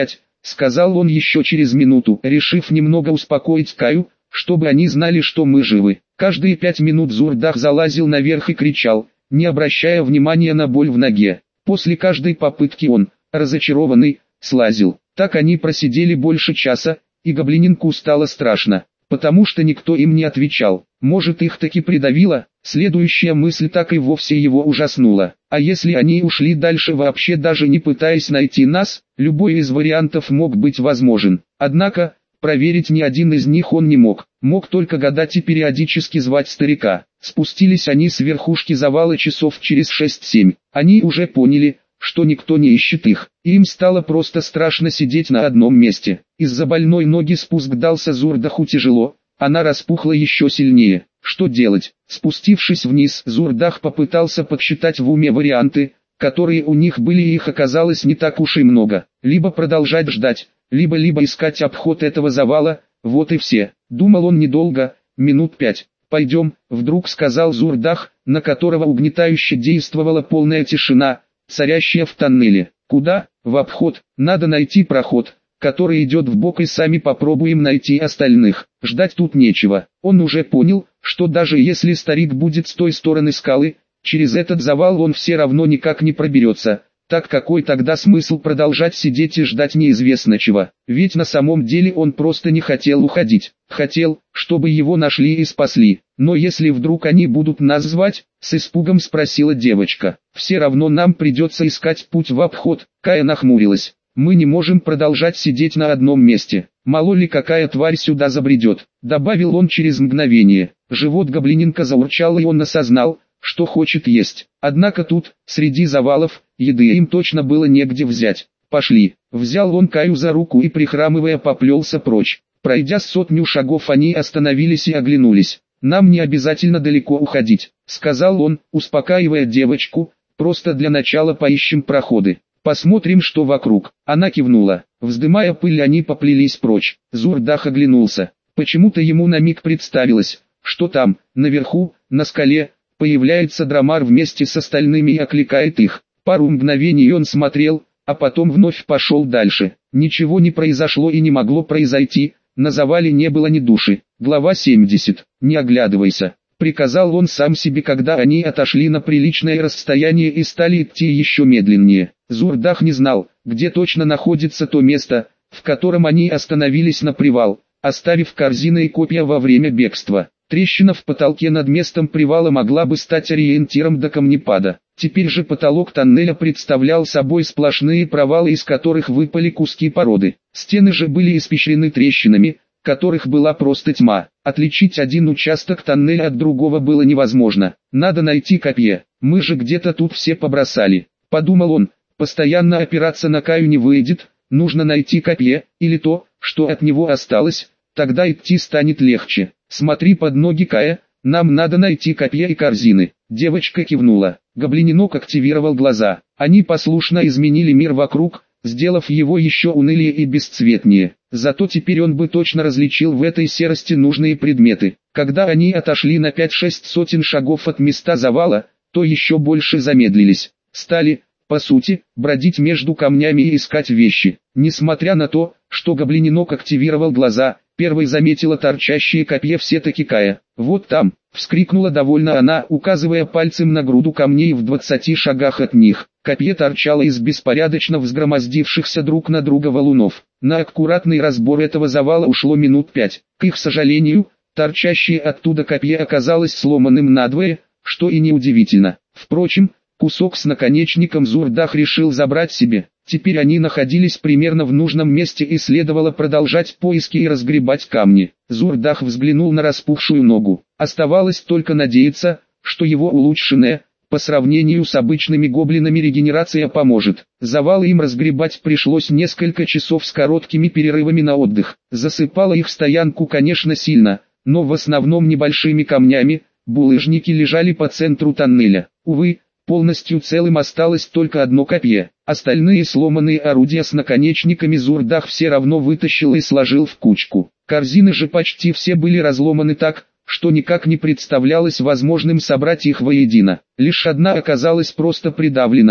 сказал он еще через минуту, решив немного успокоить Каю, чтобы они знали, что мы живы. Каждые пять минут Зурдах залазил наверх и кричал, не обращая внимания на боль в ноге. После каждой попытки он, разочарованный, слазил. Так они просидели больше часа, и гоблининку стало страшно, потому что никто им не отвечал. Может, их таки придавило? Следующая мысль так и вовсе его ужаснула. А если они ушли дальше, вообще даже не пытаясь найти нас? Любой из вариантов мог быть возможен. Однако, проверить ни один из них он не мог. Мог только гадать и периодически звать старика. Спустились они с верхушки завала часов через шесть-семь. Они уже поняли, что никто не ищет их. Им стало просто страшно сидеть на одном месте. Из-за больной ноги спуск дался Зурдаху тяжело, она распухла еще сильнее. Что делать? Спустившись вниз, Зурдах попытался подсчитать в уме варианты, которые у них были, и их оказалось не так уж и много. Либо продолжать ждать, либо-либо искать обход этого завала, вот и все. Думал он недолго, минут пять. «Пойдем», — вдруг сказал Зурдах, на которого угнетающе действовала полная тишина, царящая в тоннеле. «Куда? В обход. Надо найти проход, который идет вбок, и сами попробуем найти остальных. Ждать тут нечего». Он уже понял, что даже если старик будет с той стороны скалы, через этот завал он все равно никак не проберется. Так какой тогда смысл продолжать сидеть и ждать неизвестно чего? Ведь на самом деле он просто не хотел уходить. Хотел, чтобы его нашли и спасли. Но если вдруг они будут нас звать, с испугом спросила девочка. Все равно нам придется искать путь в обход. Кая нахмурилась. Мы не можем продолжать сидеть на одном месте. Мало ли какая тварь сюда забредет, добавил он через мгновение. Живот гоблининка заурчал, и он осознал, что хочет есть. Однако тут, среди завалов, еды им точно было негде взять. «Пошли». Взял он Каю за руку и, прихрамывая, поплелся прочь. Пройдя сотню шагов, они остановились и оглянулись. «Нам не обязательно далеко уходить», — сказал он, успокаивая девочку, «просто для начала поищем проходы. Посмотрим, что вокруг». Она кивнула. Вздымая пыль, они поплелись прочь. Зурдах оглянулся. Почему-то ему на миг представилось, что там, наверху, на скале, появляется Драмар вместе с остальными и окликает их. Пару мгновений он смотрел, а потом вновь пошел дальше. Ничего не произошло и не могло произойти, на завале не было ни души. Глава семьдесят. «Не оглядывайся», — приказал он сам себе, когда они отошли на приличное расстояние и стали идти еще медленнее. Зурдах не знал, где точно находится то место, в котором они остановились на привал, оставив корзины и копья во время бегства. Трещина в потолке над местом привала могла бы стать ориентиром до камнепада. Теперь же потолок тоннеля представлял собой сплошные провалы, из которых выпали куски породы. Стены же были испещрены трещинами, которых была просто тьма. Отличить один участок тоннеля от другого было невозможно. «Надо найти копье, мы же где-то тут все побросали», — подумал он. «Постоянно опираться на Каю не выйдет, нужно найти копье, или то, что от него осталось, тогда идти станет легче. Смотри под ноги, Кая, нам надо найти копье и корзины». Девочка кивнула. Гоблиненок активировал глаза. Они послушно изменили мир вокруг, сделав его еще унылее и бесцветнее. Зато теперь он бы точно различил в этой серости нужные предметы. Когда они отошли на пять-шесть сотен шагов от места завала, то еще больше замедлились. Стали, по сути, бродить между камнями и искать вещи. Несмотря на то, что гоблиненок активировал глаза, первой заметила торчащие копье все-таки Кая. «Вот там!» — вскрикнула довольно она, указывая пальцем на груду камней в двадцати шагах от них. Копье торчало из беспорядочно взгромоздившихся друг на друга валунов. На аккуратный разбор этого завала ушло минут пять. К их сожалению, торчащее оттуда копье оказалось сломанным надвое, что и неудивительно. Впрочем, кусок с наконечником Зурдах решил забрать себе. Теперь они находились примерно в нужном месте и следовало продолжать поиски и разгребать камни. Зурдах взглянул на распухшую ногу. Оставалось только надеяться, что его улучшенная, по сравнению с обычными гоблинами, регенерация поможет. Завалы им разгребать пришлось несколько часов с короткими перерывами на отдых. Засыпало их стоянку, конечно, сильно, но в основном небольшими камнями. Булыжники лежали по центру тоннеля. Увы, полностью целым осталось только одно копье. Остальные сломанные орудия с наконечниками Зурдах все равно вытащил и сложил в кучку. Корзины же почти все были разломаны так, что никак не представлялось возможным собрать их воедино. Лишь одна оказалась просто придавлена,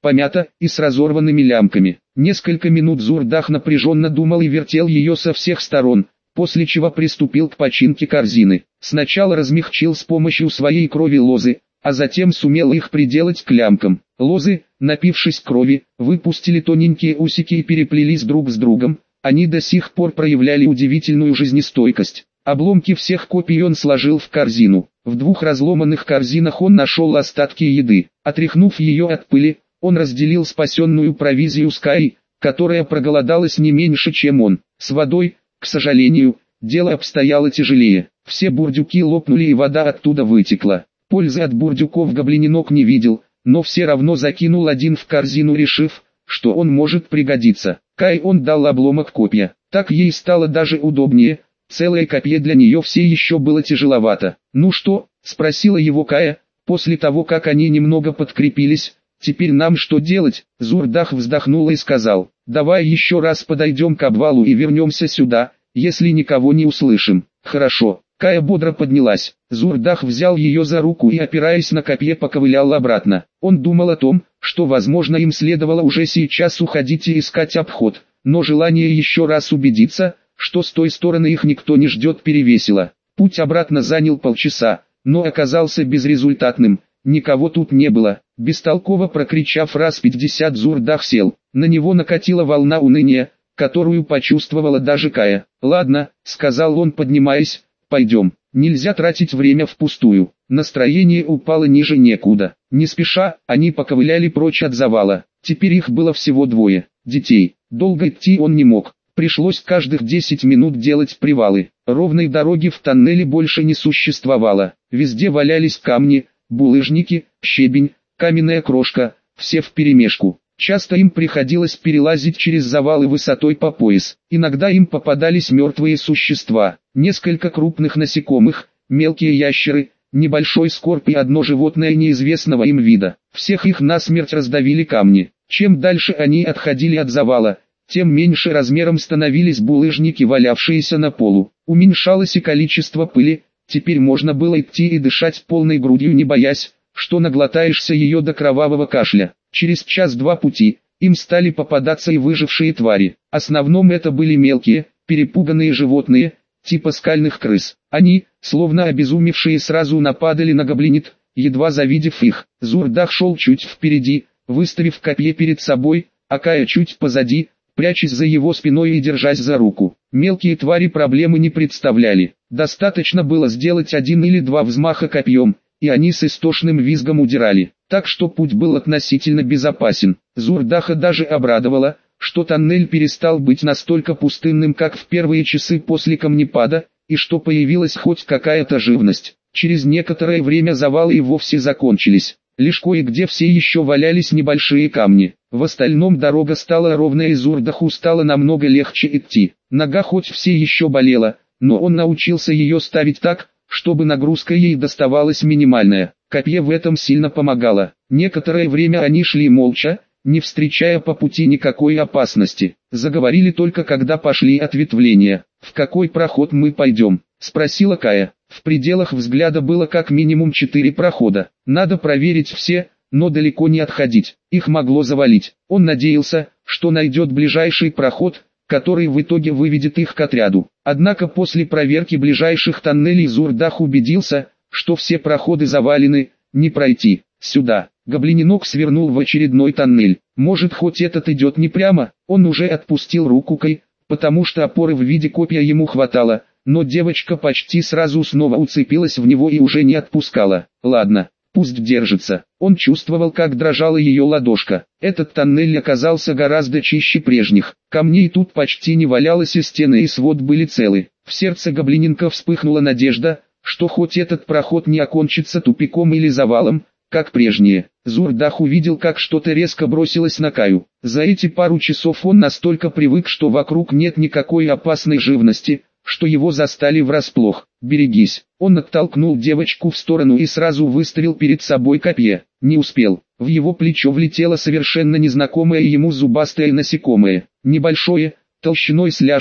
помята и с разорванными лямками. Несколько минут Зурдах напряженно думал и вертел ее со всех сторон, после чего приступил к починке корзины. Сначала размягчил с помощью своей крови лозы, а затем сумел их приделать к лямкам. Лозы, напившись крови, выпустили тоненькие усики и переплелись друг с другом. Они до сих пор проявляли удивительную жизнестойкость. Обломки всех копий он сложил в корзину. В двух разломанных корзинах он нашел остатки еды. Отряхнув ее от пыли, он разделил спасенную провизию с Каей, которая проголодалась не меньше, чем он. С водой, к сожалению, дело обстояло тяжелее. Все бурдюки лопнули и вода оттуда вытекла. Пользы от бурдюков гоблиненок не видел, но все равно закинул один в корзину, решив, что он может пригодиться. Кай он дал обломок копья. Так ей стало даже удобнее. Целое копье для нее все еще было тяжеловато. «Ну что?» – спросила его Кая, после того как они немного подкрепились. «Теперь нам что делать?» Зурдах вздохнул и сказал: «Давай еще раз подойдем к обвалу и вернемся сюда, если никого не услышим». «Хорошо». Кая бодро поднялась. Зурдах взял ее за руку и, опираясь на копье, поковылял обратно. Он думал о том, что возможно им следовало уже сейчас уходить и искать обход, но желание еще раз убедиться, что с той стороны их никто не ждет, перевесило. Путь обратно занял полчаса, но оказался безрезультатным. Никого тут не было. Бестолково прокричав раз пятьдесят, Зурдах сел. На него накатила волна уныния, которую почувствовала даже Кая. «Ладно», — сказал он, поднимаясь, — «пойдем. Нельзя тратить время впустую». Настроение упало ниже некуда. Не спеша, они поковыляли прочь от завала. Теперь их было всего двое детей. Долго идти он не мог. Пришлось каждых десять минут делать привалы. Ровной дороги в тоннеле больше не существовало. Везде валялись камни, булыжники, щебень, каменная крошка, все вперемешку. Часто им приходилось перелазить через завалы высотой по пояс. Иногда им попадались мертвые существа, несколько крупных насекомых, мелкие ящеры, небольшой скорпь и одно животное неизвестного им вида. Всех их насмерть раздавили камни. Чем дальше они отходили от завала, тем меньше размером становились булыжники, валявшиеся на полу. Уменьшалось и количество пыли. Теперь можно было идти и дышать полной грудью, не боясь, что наглотаешься ее до кровавого кашля. Через час-два пути им стали попадаться и выжившие твари. В основном это были мелкие, перепуганные животные, типа скальных крыс. Они, словно обезумевшие, сразу нападали на гоблинит, едва завидев их. Зурдах шел чуть впереди, выставив копье перед собой, а Кая чуть позади, прячась за его спиной и держась за руку. Мелкие твари проблемы не представляли. Достаточно было сделать один или два взмаха копьем, и они с истошным визгом удирали. Так что путь был относительно безопасен. Зурдаха даже обрадовало, что тоннель перестал быть настолько пустынным, как в первые часы после камнепада, и что появилась хоть какая-то живность. Через некоторое время завалы и вовсе закончились. Лишь кое-где все еще валялись небольшие камни. В остальном дорога стала ровной, и Зурдаху стало намного легче идти. Нога хоть все еще болела, но он научился ее ставить так, чтобы нагрузка ей доставалась минимальная. Копье в этом сильно помогало. Некоторое время они шли молча, не встречая по пути никакой опасности. Заговорили только когда пошли ответвления. «В какой проход мы пойдем?» – спросила Кая. В пределах взгляда было как минимум четыре прохода. Надо проверить все, но далеко не отходить. Их могло завалить. Он надеялся, что найдет ближайший проход, который в итоге выведет их к отряду. Однако после проверки ближайших тоннелей Зурдах убедился, что все проходы завалены, не пройти. Сюда. Гоблиненок свернул в очередной тоннель. Может, хоть этот идет не прямо? Он уже отпустил руку Кай, потому что опоры в виде копья ему хватало, но девочка почти сразу снова уцепилась в него и уже не отпускала. Ладно, пусть держится. Он чувствовал, как дрожала ее ладошка. Этот тоннель оказался гораздо чище прежних. Камней тут почти не валялось, и стены и свод были целы. В сердце гоблиненка вспыхнула надежда, что хоть этот проход не окончится тупиком или завалом, как прежние. Зурдах увидел, как что-то резко бросилось на Каю. За эти пару часов он настолько привык, что вокруг нет никакой опасной живности, что его застали врасплох. «Берегись!» Он оттолкнул девочку в сторону и сразу выставил перед собой копье. Не успел. В его плечо влетело совершенно незнакомое ему зубастое насекомое. Небольшое, толщиной с ляжку,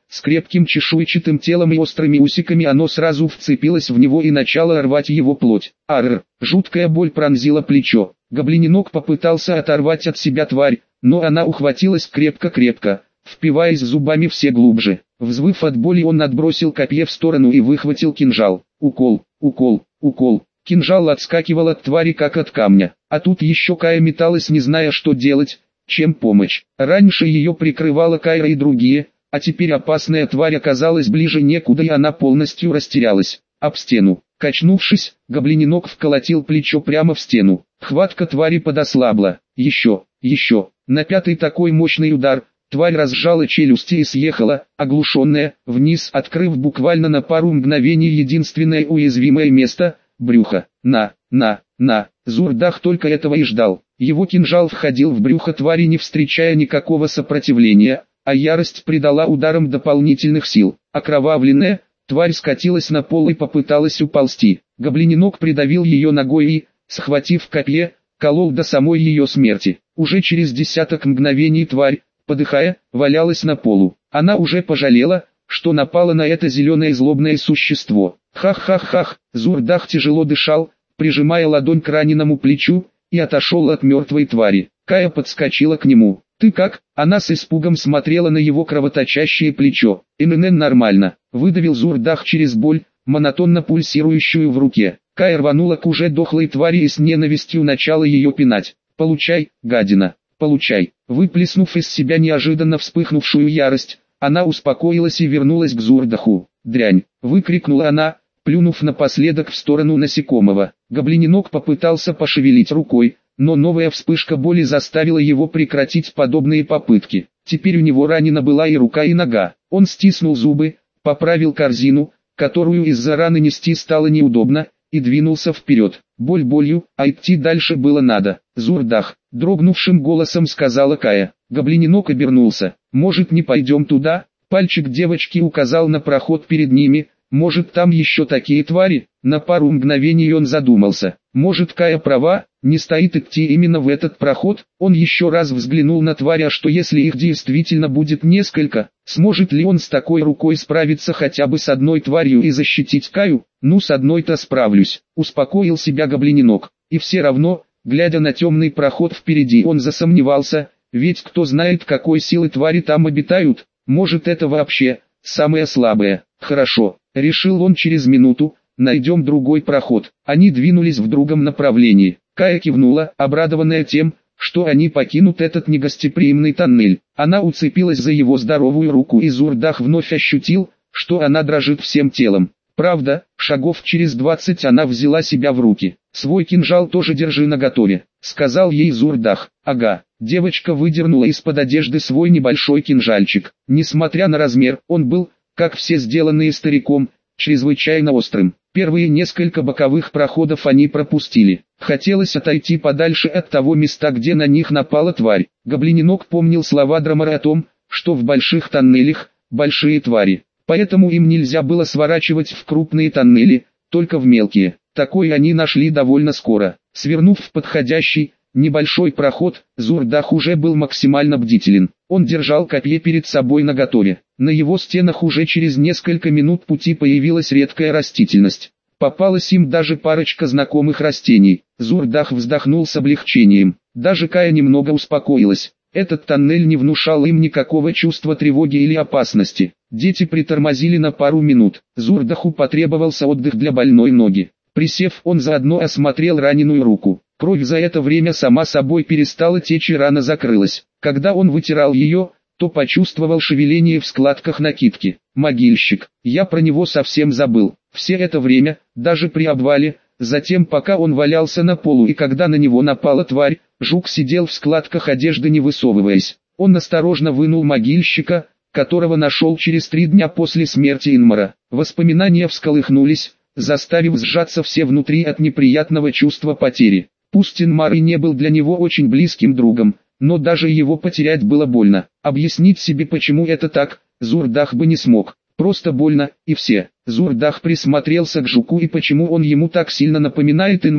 С крепким чешуйчатым телом и острыми усиками оно сразу вцепилось в него и начало рвать его плоть. Арр! Жуткая боль пронзила плечо. Гоблиненок попытался оторвать от себя тварь, но она ухватилась крепко-крепко, впиваясь зубами все глубже. Взвыв от боли, он отбросил копье в сторону и выхватил кинжал. Укол, укол, укол. Кинжал отскакивал от твари как от камня. А тут еще Кая металась, не зная, что делать, чем помочь. Раньше ее прикрывала Кайра и другие, а теперь опасная тварь оказалась ближе некуда, и она полностью растерялась. Об стену. Качнувшись, гоблиненок вколотил плечо прямо в стену. Хватка твари подослабла. Еще, еще. На пятый такой мощный удар тварь разжала челюсти и съехала, оглушенная, вниз, открыв буквально на пару мгновений единственное уязвимое место – брюхо. На, на, на. Зурдах только этого и ждал. Его кинжал входил в брюхо твари, не встречая никакого сопротивления, а ярость придала ударам дополнительных сил. Окровавленная, тварь скатилась на пол и попыталась уползти. Гоблиненок придавил ее ногой и, схватив копье, колол до самой ее смерти. Уже через десяток мгновений тварь, подыхая, валялась на полу. Она уже пожалела, что напала на это зеленое злобное существо. Хах-хах-хах, Зурдах тяжело дышал, прижимая ладонь к раненому плечу, и отошел от мертвой твари. Кая подскочила к нему. «Ты как?» Она с испугом смотрела на его кровоточащее плечо. «ННН нормально», — выдавил Зурдах через боль, монотонно пульсирующую в руке. Кая рванула к уже дохлой твари и с ненавистью начала ее пинать. «Получай, гадина, получай». Выплеснув из себя неожиданно вспыхнувшую ярость, она успокоилась и вернулась к Зурдаху. «Дрянь!» — выкрикнула она, плюнув напоследок в сторону насекомого. Гоблиненок попытался пошевелить рукой, но новая вспышка боли заставила его прекратить подобные попытки. Теперь у него ранена была и рука, и нога. Он стиснул зубы, поправил корзину, которую из-за раны нести стало неудобно, и двинулся вперед. Боль болью, а идти дальше было надо. «Зурдах», — дрогнувшим голосом сказала Кая. Гоблиненок обернулся. «Может, не пойдем туда?» Пальчик девочки указал на проход перед ними. «Может, там еще такие твари?» На пару мгновений он задумался. Может, Кая права, не стоит идти именно в этот проход? Он еще раз взглянул на тварь, а что если их действительно будет несколько? Сможет ли он с такой рукой справиться хотя бы с одной тварью и защитить Каю? Ну, с одной-то справлюсь, успокоил себя гоблиненок. И все равно, глядя на темный проход впереди, он засомневался, ведь кто знает, какой силы твари там обитают. Может, это вообще самое слабое. Хорошо, решил он через минуту, найдем другой проход. Они двинулись в другом направлении. Кая кивнула, обрадованная тем, что они покинут этот негостеприимный тоннель. Она уцепилась за его здоровую руку, и Зурдах вновь ощутил, что она дрожит всем телом. Правда, шагов через двадцать она взяла себя в руки. «Свой кинжал тоже держи наготове», — сказал ей Зурдах. «Ага». Девочка выдернула из-под одежды свой небольшой кинжальчик. Несмотря на размер, он был, как все сделанные стариком, чрезвычайно острым. Первые несколько боковых проходов они пропустили. Хотелось отойти подальше от того места, где на них напала тварь. Гоблиненок помнил слова Драмара о том, что в больших тоннелях большие твари. Поэтому им нельзя было сворачивать в крупные тоннели, только в мелкие. Такой они нашли довольно скоро. Свернув в подходящий, небольшой проход, Зурдах уже был максимально бдителен. Он держал копье перед собой наготове. На его стенах уже через несколько минут пути появилась редкая растительность. Попалась им даже парочка знакомых растений. Зурдах вздохнул с облегчением. Даже Кая немного успокоилась. Этот тоннель не внушал им никакого чувства тревоги или опасности. Дети притормозили на пару минут. Зурдаху потребовался отдых для больной ноги. Присев, он заодно осмотрел раненую руку. Кровь за это время сама собой перестала течь и рана закрылась. Когда он вытирал ее, то почувствовал шевеление в складках накидки. Могильщик. Я про него совсем забыл. Все это время, даже при обвале, затем пока он валялся на полу и когда на него напала тварь, жук сидел в складках одежды, не высовываясь. Он осторожно вынул могильщика, которого нашел через три дня после смерти Инмара. Воспоминания всколыхнулись, заставив сжаться все внутри от неприятного чувства потери. Пусть Инмар и не был для него очень близким другом, но даже его потерять было больно. Объяснить себе, почему это так, Зурдах бы не смог. Просто больно, и все. Зурдах присмотрелся к жуку, и почему он ему так сильно напоминает Инмара.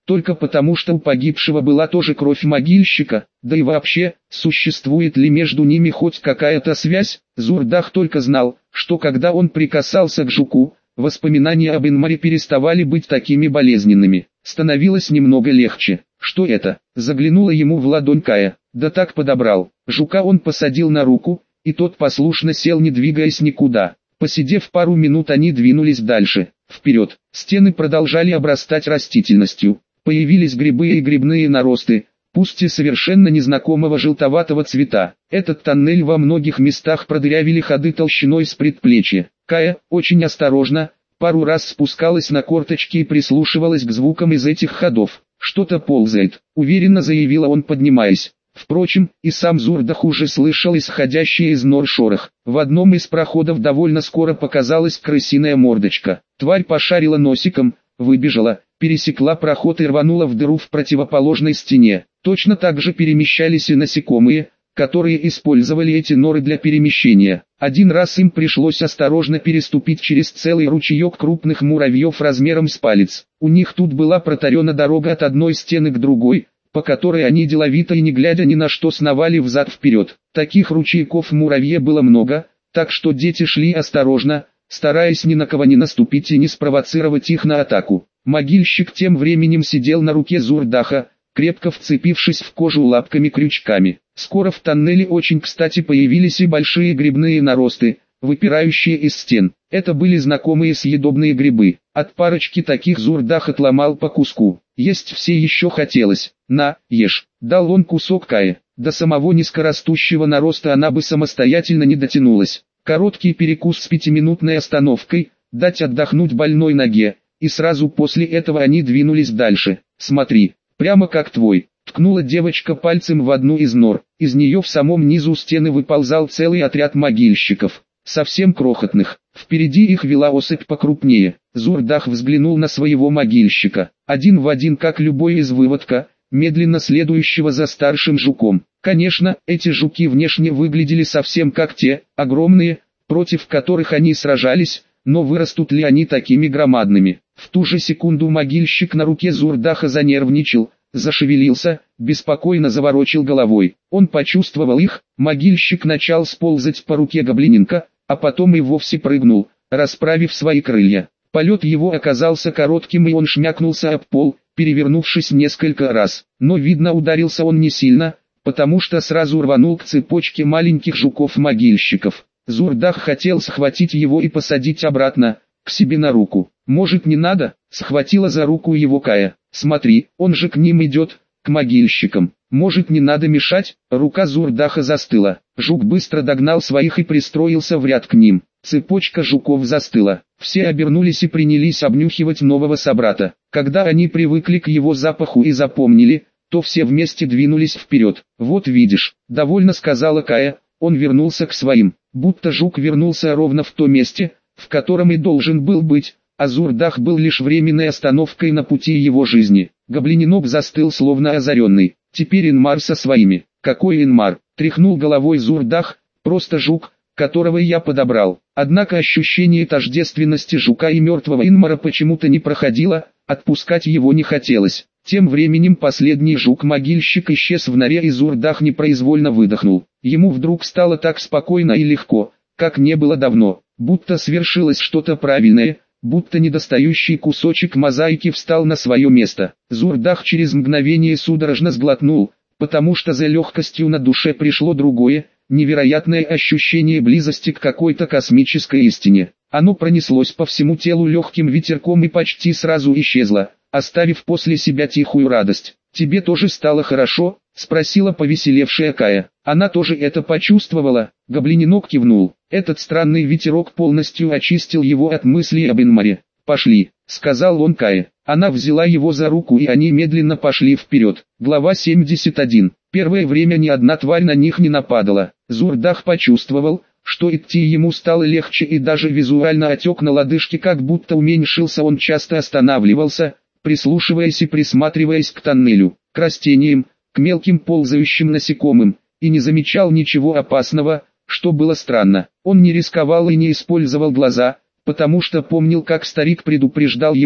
только потому что у погибшего была тоже кровь могильщика, да и вообще, существует ли между ними хоть какая-то связь? Зурдах только знал, что когда он прикасался к жуку, воспоминания об Инмаре переставали быть такими болезненными. Становилось немного легче. Что это? Заглянула ему в ладонь Кая. Да так подобрал. Жука он посадил на руку, и тот послушно сел, не двигаясь никуда. Посидев пару минут, они двинулись дальше, вперед. Стены продолжали обрастать растительностью. Появились грибы и грибные наросты, пусть и совершенно незнакомого желтоватого цвета. Этот тоннель во многих местах продырявили ходы толщиной с предплечья. Кая, очень осторожно, пару раз спускалась на корточки и прислушивалась к звукам из этих ходов. «Что-то ползает», — уверенно заявила он, поднимаясь. Впрочем, и сам Зурдах уже слышал исходящий из нор шорох. В одном из проходов довольно скоро показалась крысиная мордочка. Тварь пошарила носиком, выбежала, пересекла проход и рванула в дыру в противоположной стене. Точно так же перемещались и насекомые, которые использовали эти норы для перемещения. Один раз им пришлось осторожно переступить через целый ручеек крупных муравьев размером с палец. У них тут была протарена дорога от одной стены к другой, по которой они деловито и не глядя ни на что сновали взад-вперед. Таких ручейков в муравье было много, так что дети шли осторожно, стараясь ни на кого не наступить и не спровоцировать их на атаку. Могильщик тем временем сидел на руке Зурдаха, крепко вцепившись в кожу лапками-крючками. Скоро в тоннеле очень кстати появились и большие грибные наросты, выпирающие из стен. Это были знакомые съедобные грибы. От парочки таких Зурдах отломал по куску. Есть все еще хотелось. «На, ешь», — дал он кусок Кае. До самого низкорастущего нароста она бы самостоятельно не дотянулась. Короткий перекус с пятиминутной остановкой, дать отдохнуть больной ноге, и сразу после этого они двинулись дальше. «Смотри, прямо как твой», — ткнула девочка пальцем в одну из нор. Из нее в самом низу стены выползал целый отряд могильщиков. Совсем крохотных. Впереди их вела особь покрупнее. Зурдах взглянул на своего могильщика. Один в один, как любой из выводка, медленно следующего за старшим жуком. Конечно, эти жуки внешне выглядели совсем как те, огромные, против которых они сражались, но вырастут ли они такими громадными? В ту же секунду могильщик на руке Зурдаха занервничал, зашевелился, беспокойно заворочил головой. Он почувствовал их, могильщик начал сползать по руке гоблиненка, а потом и вовсе прыгнул, расправив свои крылья. Полет его оказался коротким, и он шмякнулся об пол, перевернувшись несколько раз. Но видно, ударился он не сильно, потому что сразу рванул к цепочке маленьких жуков-могильщиков. Зурдах хотел схватить его и посадить обратно, к себе на руку. «Может, не надо?» — схватила за руку его Кая. «Смотри, он же к ним идет, к могильщикам. Может, не надо мешать?» Рука Зурдаха застыла. Жук быстро догнал своих и пристроился в ряд к ним. Цепочка жуков застыла. Все обернулись и принялись обнюхивать нового собрата. Когда они привыкли к его запаху и запомнили, то все вместе двинулись вперед. «Вот видишь», — довольно сказала Кая, — он вернулся к своим. Будто жук вернулся ровно в то месте, в котором и должен был быть, а Зурдах был лишь временной остановкой на пути его жизни. Гоблиненок застыл словно озаренный. Теперь Инмар со своими. «Какой Инмар?» — тряхнул головой Зурдах. «Просто жук, которого я подобрал». Однако ощущение тождественности жука и мертвого Инмара почему-то не проходило, отпускать его не хотелось. Тем временем последний жук-могильщик исчез в норе, и Зурдах непроизвольно выдохнул. Ему вдруг стало так спокойно и легко, как не было давно, будто свершилось что-то правильное, будто недостающий кусочек мозаики встал на свое место. Зурдах через мгновение судорожно сглотнул, потому что за легкостью на душе пришло другое, невероятное ощущение близости к какой-то космической истине. Оно пронеслось по всему телу легким ветерком и почти сразу исчезло, оставив после себя тихую радость. «Тебе тоже стало хорошо?» — спросила повеселевшая Кая. Она тоже это почувствовала. Гоблиненок кивнул. Этот странный ветерок полностью очистил его от мыслей об Инмаре. «Пошли», — сказал он Кае. Она взяла его за руку, и они медленно пошли вперед. Глава семьдесят один. Первое время ни одна тварь на них не нападала. Зурдах почувствовал, что идти ему стало легче, и даже визуально отек на лодыжке как будто уменьшился. Он часто останавливался, прислушиваясь и присматриваясь к тоннелю, к растениям, к мелким ползающим насекомым, и не замечал ничего опасного, что было странно. Он не рисковал и не использовал глаза, потому что помнил, как старик предупреждал его,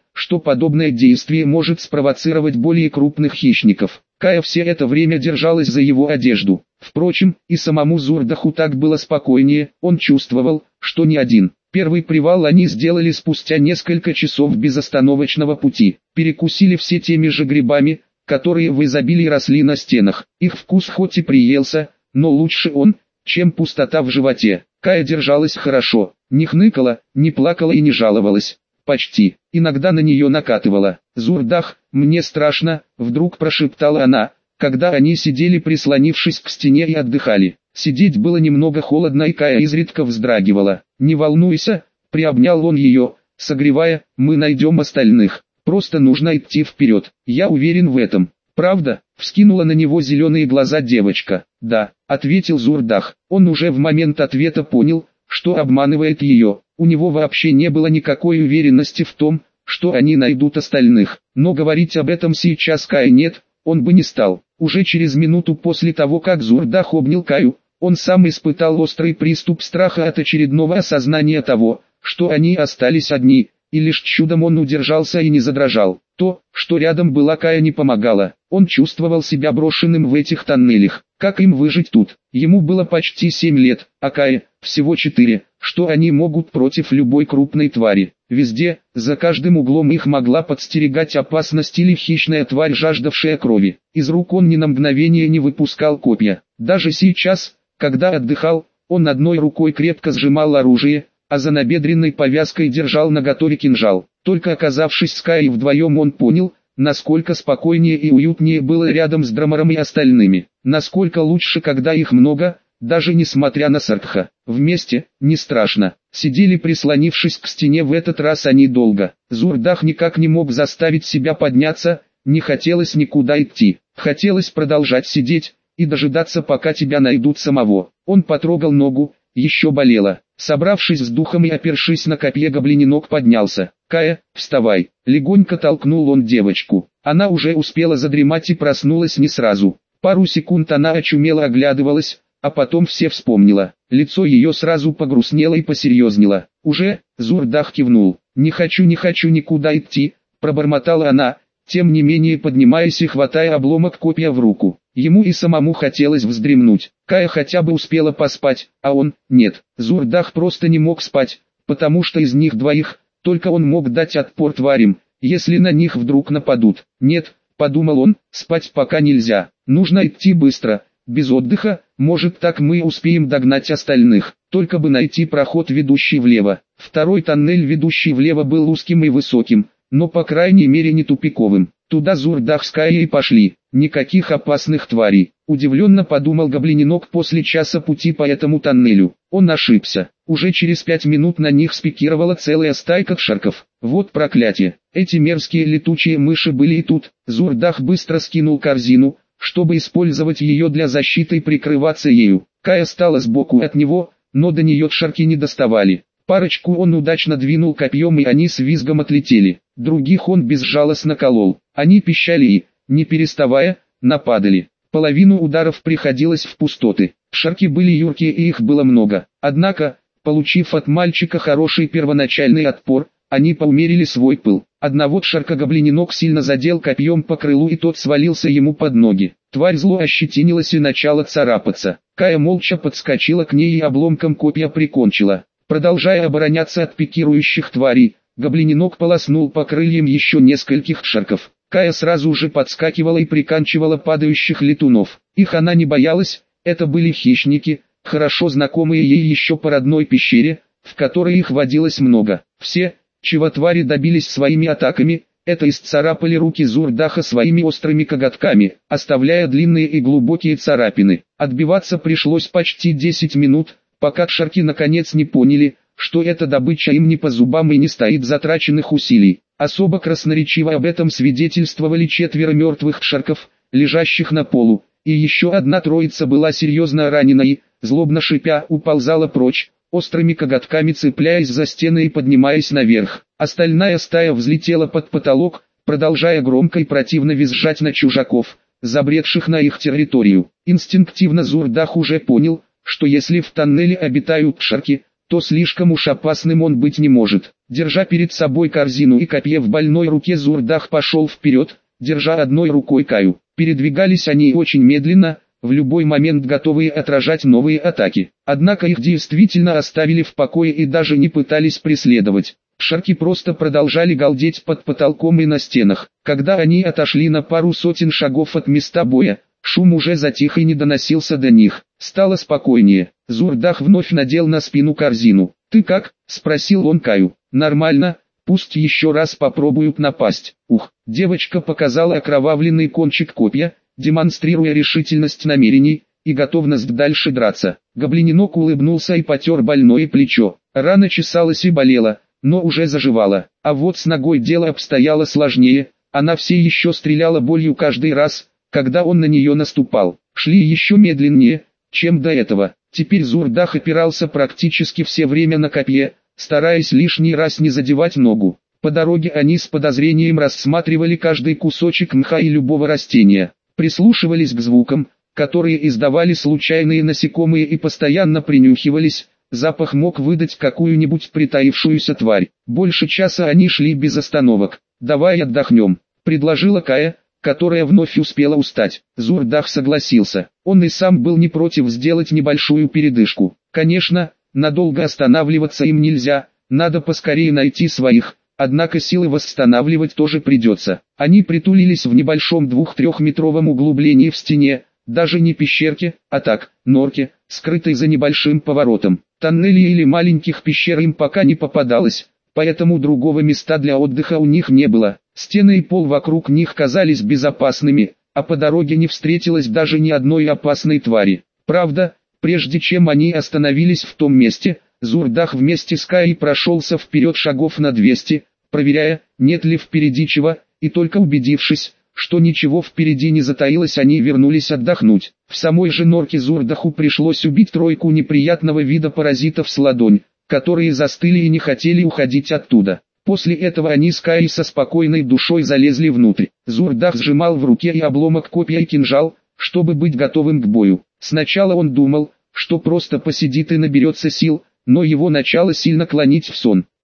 что подобное действие может спровоцировать более крупных хищников. Кая все это время держалась за его одежду. Впрочем, и самому Зурдаху так было спокойнее, он чувствовал, что не один. Первый привал они сделали спустя несколько часов безостановочного пути. Перекусили все теми же грибами, которые в изобилии росли на стенах. Их вкус хоть и приелся, но лучше он, чем пустота в животе. Кая держалась хорошо, не хныкала, не плакала и не жаловалась. Почти. Иногда на нее накатывала. «Зурдах, мне страшно», — вдруг прошептала она, когда они сидели прислонившись к стене и отдыхали. Сидеть было немного холодно и Кая изредка вздрагивала. «Не волнуйся», — приобнял он ее, согревая, «мы найдем остальных. Просто нужно идти вперед. Я уверен в этом». «Правда?» — вскинула на него зеленые глаза девочка. «Да», — ответил Зурдах. Он уже в момент ответа понял, что обманывает ее. У него вообще не было никакой уверенности в том, что они найдут остальных. Но говорить об этом сейчас Кае нет, он бы не стал. Уже через минуту после того, как Зурдах обнял Каю, он сам испытал острый приступ страха от очередного осознания того, что они остались одни, и лишь чудом он удержался и не задрожал. То, что рядом была Кая, не помогало. Он чувствовал себя брошенным в этих тоннелях. Как им выжить тут? Ему было почти семь лет, а Кае всего четыре. Что они могут против любой крупной твари? Везде, за каждым углом их могла подстерегать опасность или хищная тварь, жаждавшая крови. Из рук он ни на мгновение не выпускал копья. Даже сейчас, когда отдыхал, он одной рукой крепко сжимал оружие, а за набедренной повязкой держал наготове кинжал. Только оказавшись с Каей вдвоем, он понял, насколько спокойнее и уютнее было рядом с Драмаром и остальными. Насколько лучше, когда их много, даже несмотря на Сартха. Вместе, не страшно. Сидели прислонившись к стене в этот раз они долго. Зурдах никак не мог заставить себя подняться, не хотелось никуда идти. Хотелось продолжать сидеть и дожидаться, пока тебя найдут самого. Он потрогал ногу, еще болела. Собравшись с духом и опершись на копье, гоблиненок поднялся. «Кая, вставай!» Легонько толкнул он девочку. Она уже успела задремать и проснулась не сразу. Пару секунд она очумело оглядывалась, а потом все вспомнила. Лицо ее сразу погрустнело и посерьезнело. «Уже?» — Зурдах кивнул. «Не хочу, не хочу никуда идти», — пробормотала она, тем не менее поднимаясь и хватая обломок копья в руку. Ему и самому хотелось вздремнуть. Кая хотя бы успела поспать, а он — нет. Зурдах просто не мог спать, потому что из них двоих, только он мог дать отпор тварям, если на них вдруг нападут. «Нет», — подумал он, — «спать пока нельзя. Нужно идти быстро, без отдыха, может, так мы успеем догнать остальных. Только бы найти проход, ведущий влево». Второй тоннель, ведущий влево, был узким и высоким, но по крайней мере не тупиковым. Туда Зурдах с Каей и пошли. Никаких опасных тварей, удивленно подумал гоблиненок после часа пути по этому тоннелю. Он ошибся. Уже через пять минут на них спикировала целая стайка кшарков. Вот проклятие. Эти мерзкие летучие мыши были и тут. Зурдах быстро скинул корзину, чтобы использовать ее для защиты и прикрываться ею. Кая стала сбоку от него, но до нее кшарки не доставали. Парочку он удачно двинул копьем, и они с визгом отлетели. Других он безжалостно колол. Они пищали и, не переставая, нападали. Половину ударов приходилось в пустоты. Кшарки были юркие и их было много. Однако, получив от мальчика хороший первоначальный отпор, они поумерили свой пыл. Одного кшарка гоблиненок сильно задел копьем по крылу, и тот свалился ему под ноги. Тварь зло ощетинилась и начала царапаться. Кая молча подскочила к ней и обломком копья прикончила. Продолжая обороняться от пикирующих тварей, гоблиненок полоснул по крыльям еще нескольких кшарков. Кая сразу же подскакивала и приканчивала падающих летунов. Их она не боялась, это были хищники, хорошо знакомые ей еще по родной пещере, в которой их водилось много. Все, чего твари добились своими атаками, это исцарапали руки Зурдаха своими острыми коготками, оставляя длинные и глубокие царапины. Отбиваться пришлось почти десять минут, пока кшарки наконец не поняли, что эта добыча им не по зубам и не стоит затраченных усилий. Особо красноречиво об этом свидетельствовали четверо мертвых кшарков, лежащих на полу, и еще одна троица была серьезно ранена и, злобно шипя, уползала прочь, острыми коготками цепляясь за стены и поднимаясь наверх. Остальная стая взлетела под потолок, продолжая громко и противно визжать на чужаков, забредших на их территорию. Инстинктивно Зурдах уже понял, что если в тоннеле обитают кшарки, то слишком уж опасным он быть не может. Держа перед собой корзину и копье в больной руке, Зурдах пошел вперед, держа одной рукой Каю. Передвигались они очень медленно, в любой момент готовые отражать новые атаки. Однако их действительно оставили в покое и даже не пытались преследовать. Шарки просто продолжали галдеть под потолком и на стенах. Когда они отошли на пару сотен шагов от места боя, шум уже затих и не доносился до них. Стало спокойнее. Зурдах вновь надел на спину корзину. «Ты как?» – спросил он Каю. «Нормально, пусть еще раз попробуют напасть». Ух, девочка показала окровавленный кончик копья, демонстрируя решительность намерений и готовность дальше драться. Гоблининок улыбнулся и потер больное плечо. Рана чесалась и болела, но уже заживала. А вот с ногой дело обстояло сложнее, она все еще стреляла болью каждый раз, когда он на нее наступал. Шли еще медленнее, чем до этого. Теперь Зурдах опирался практически все время на копье, стараясь лишний раз не задевать ногу. По дороге они с подозрением рассматривали каждый кусочек мха и любого растения, прислушивались к звукам, которые издавали случайные насекомые, и постоянно принюхивались. Запах мог выдать какую-нибудь притаившуюся тварь. Больше часа они шли без остановок. «Давай отдохнем», — предложила Кая, которая вновь успела устать. Зурдах согласился. Он и сам был не против сделать небольшую передышку. Конечно, надолго останавливаться им нельзя, надо поскорее найти своих, однако силы восстанавливать тоже придется. Они притулились в небольшом двух-трехметровом углублении в стене, даже не пещерке, а так, норке, скрытой за небольшим поворотом. Тоннелей или маленьких пещер им пока не попадалось, поэтому другого места для отдыха у них не было. Стены и пол вокруг них казались безопасными, а по дороге не встретилось даже ни одной опасной твари. Правда, прежде чем они остановились в том месте, Зурдах вместе с Каей прошелся вперед шагов на двести, проверяя, нет ли впереди чего, и только убедившись, что ничего впереди не затаилось, они вернулись отдохнуть. В самой же норке Зурдаху пришлось убить тройку неприятного вида паразитов с ладонь, которые застыли и не хотели уходить оттуда. После этого они с Каей со спокойной душой залезли внутрь. Зурдах сжимал в руке и обломок копья и кинжал, чтобы быть готовым к бою. Сначала он думал, что просто посидит и наберется сил, но его начало сильно клонить в сон.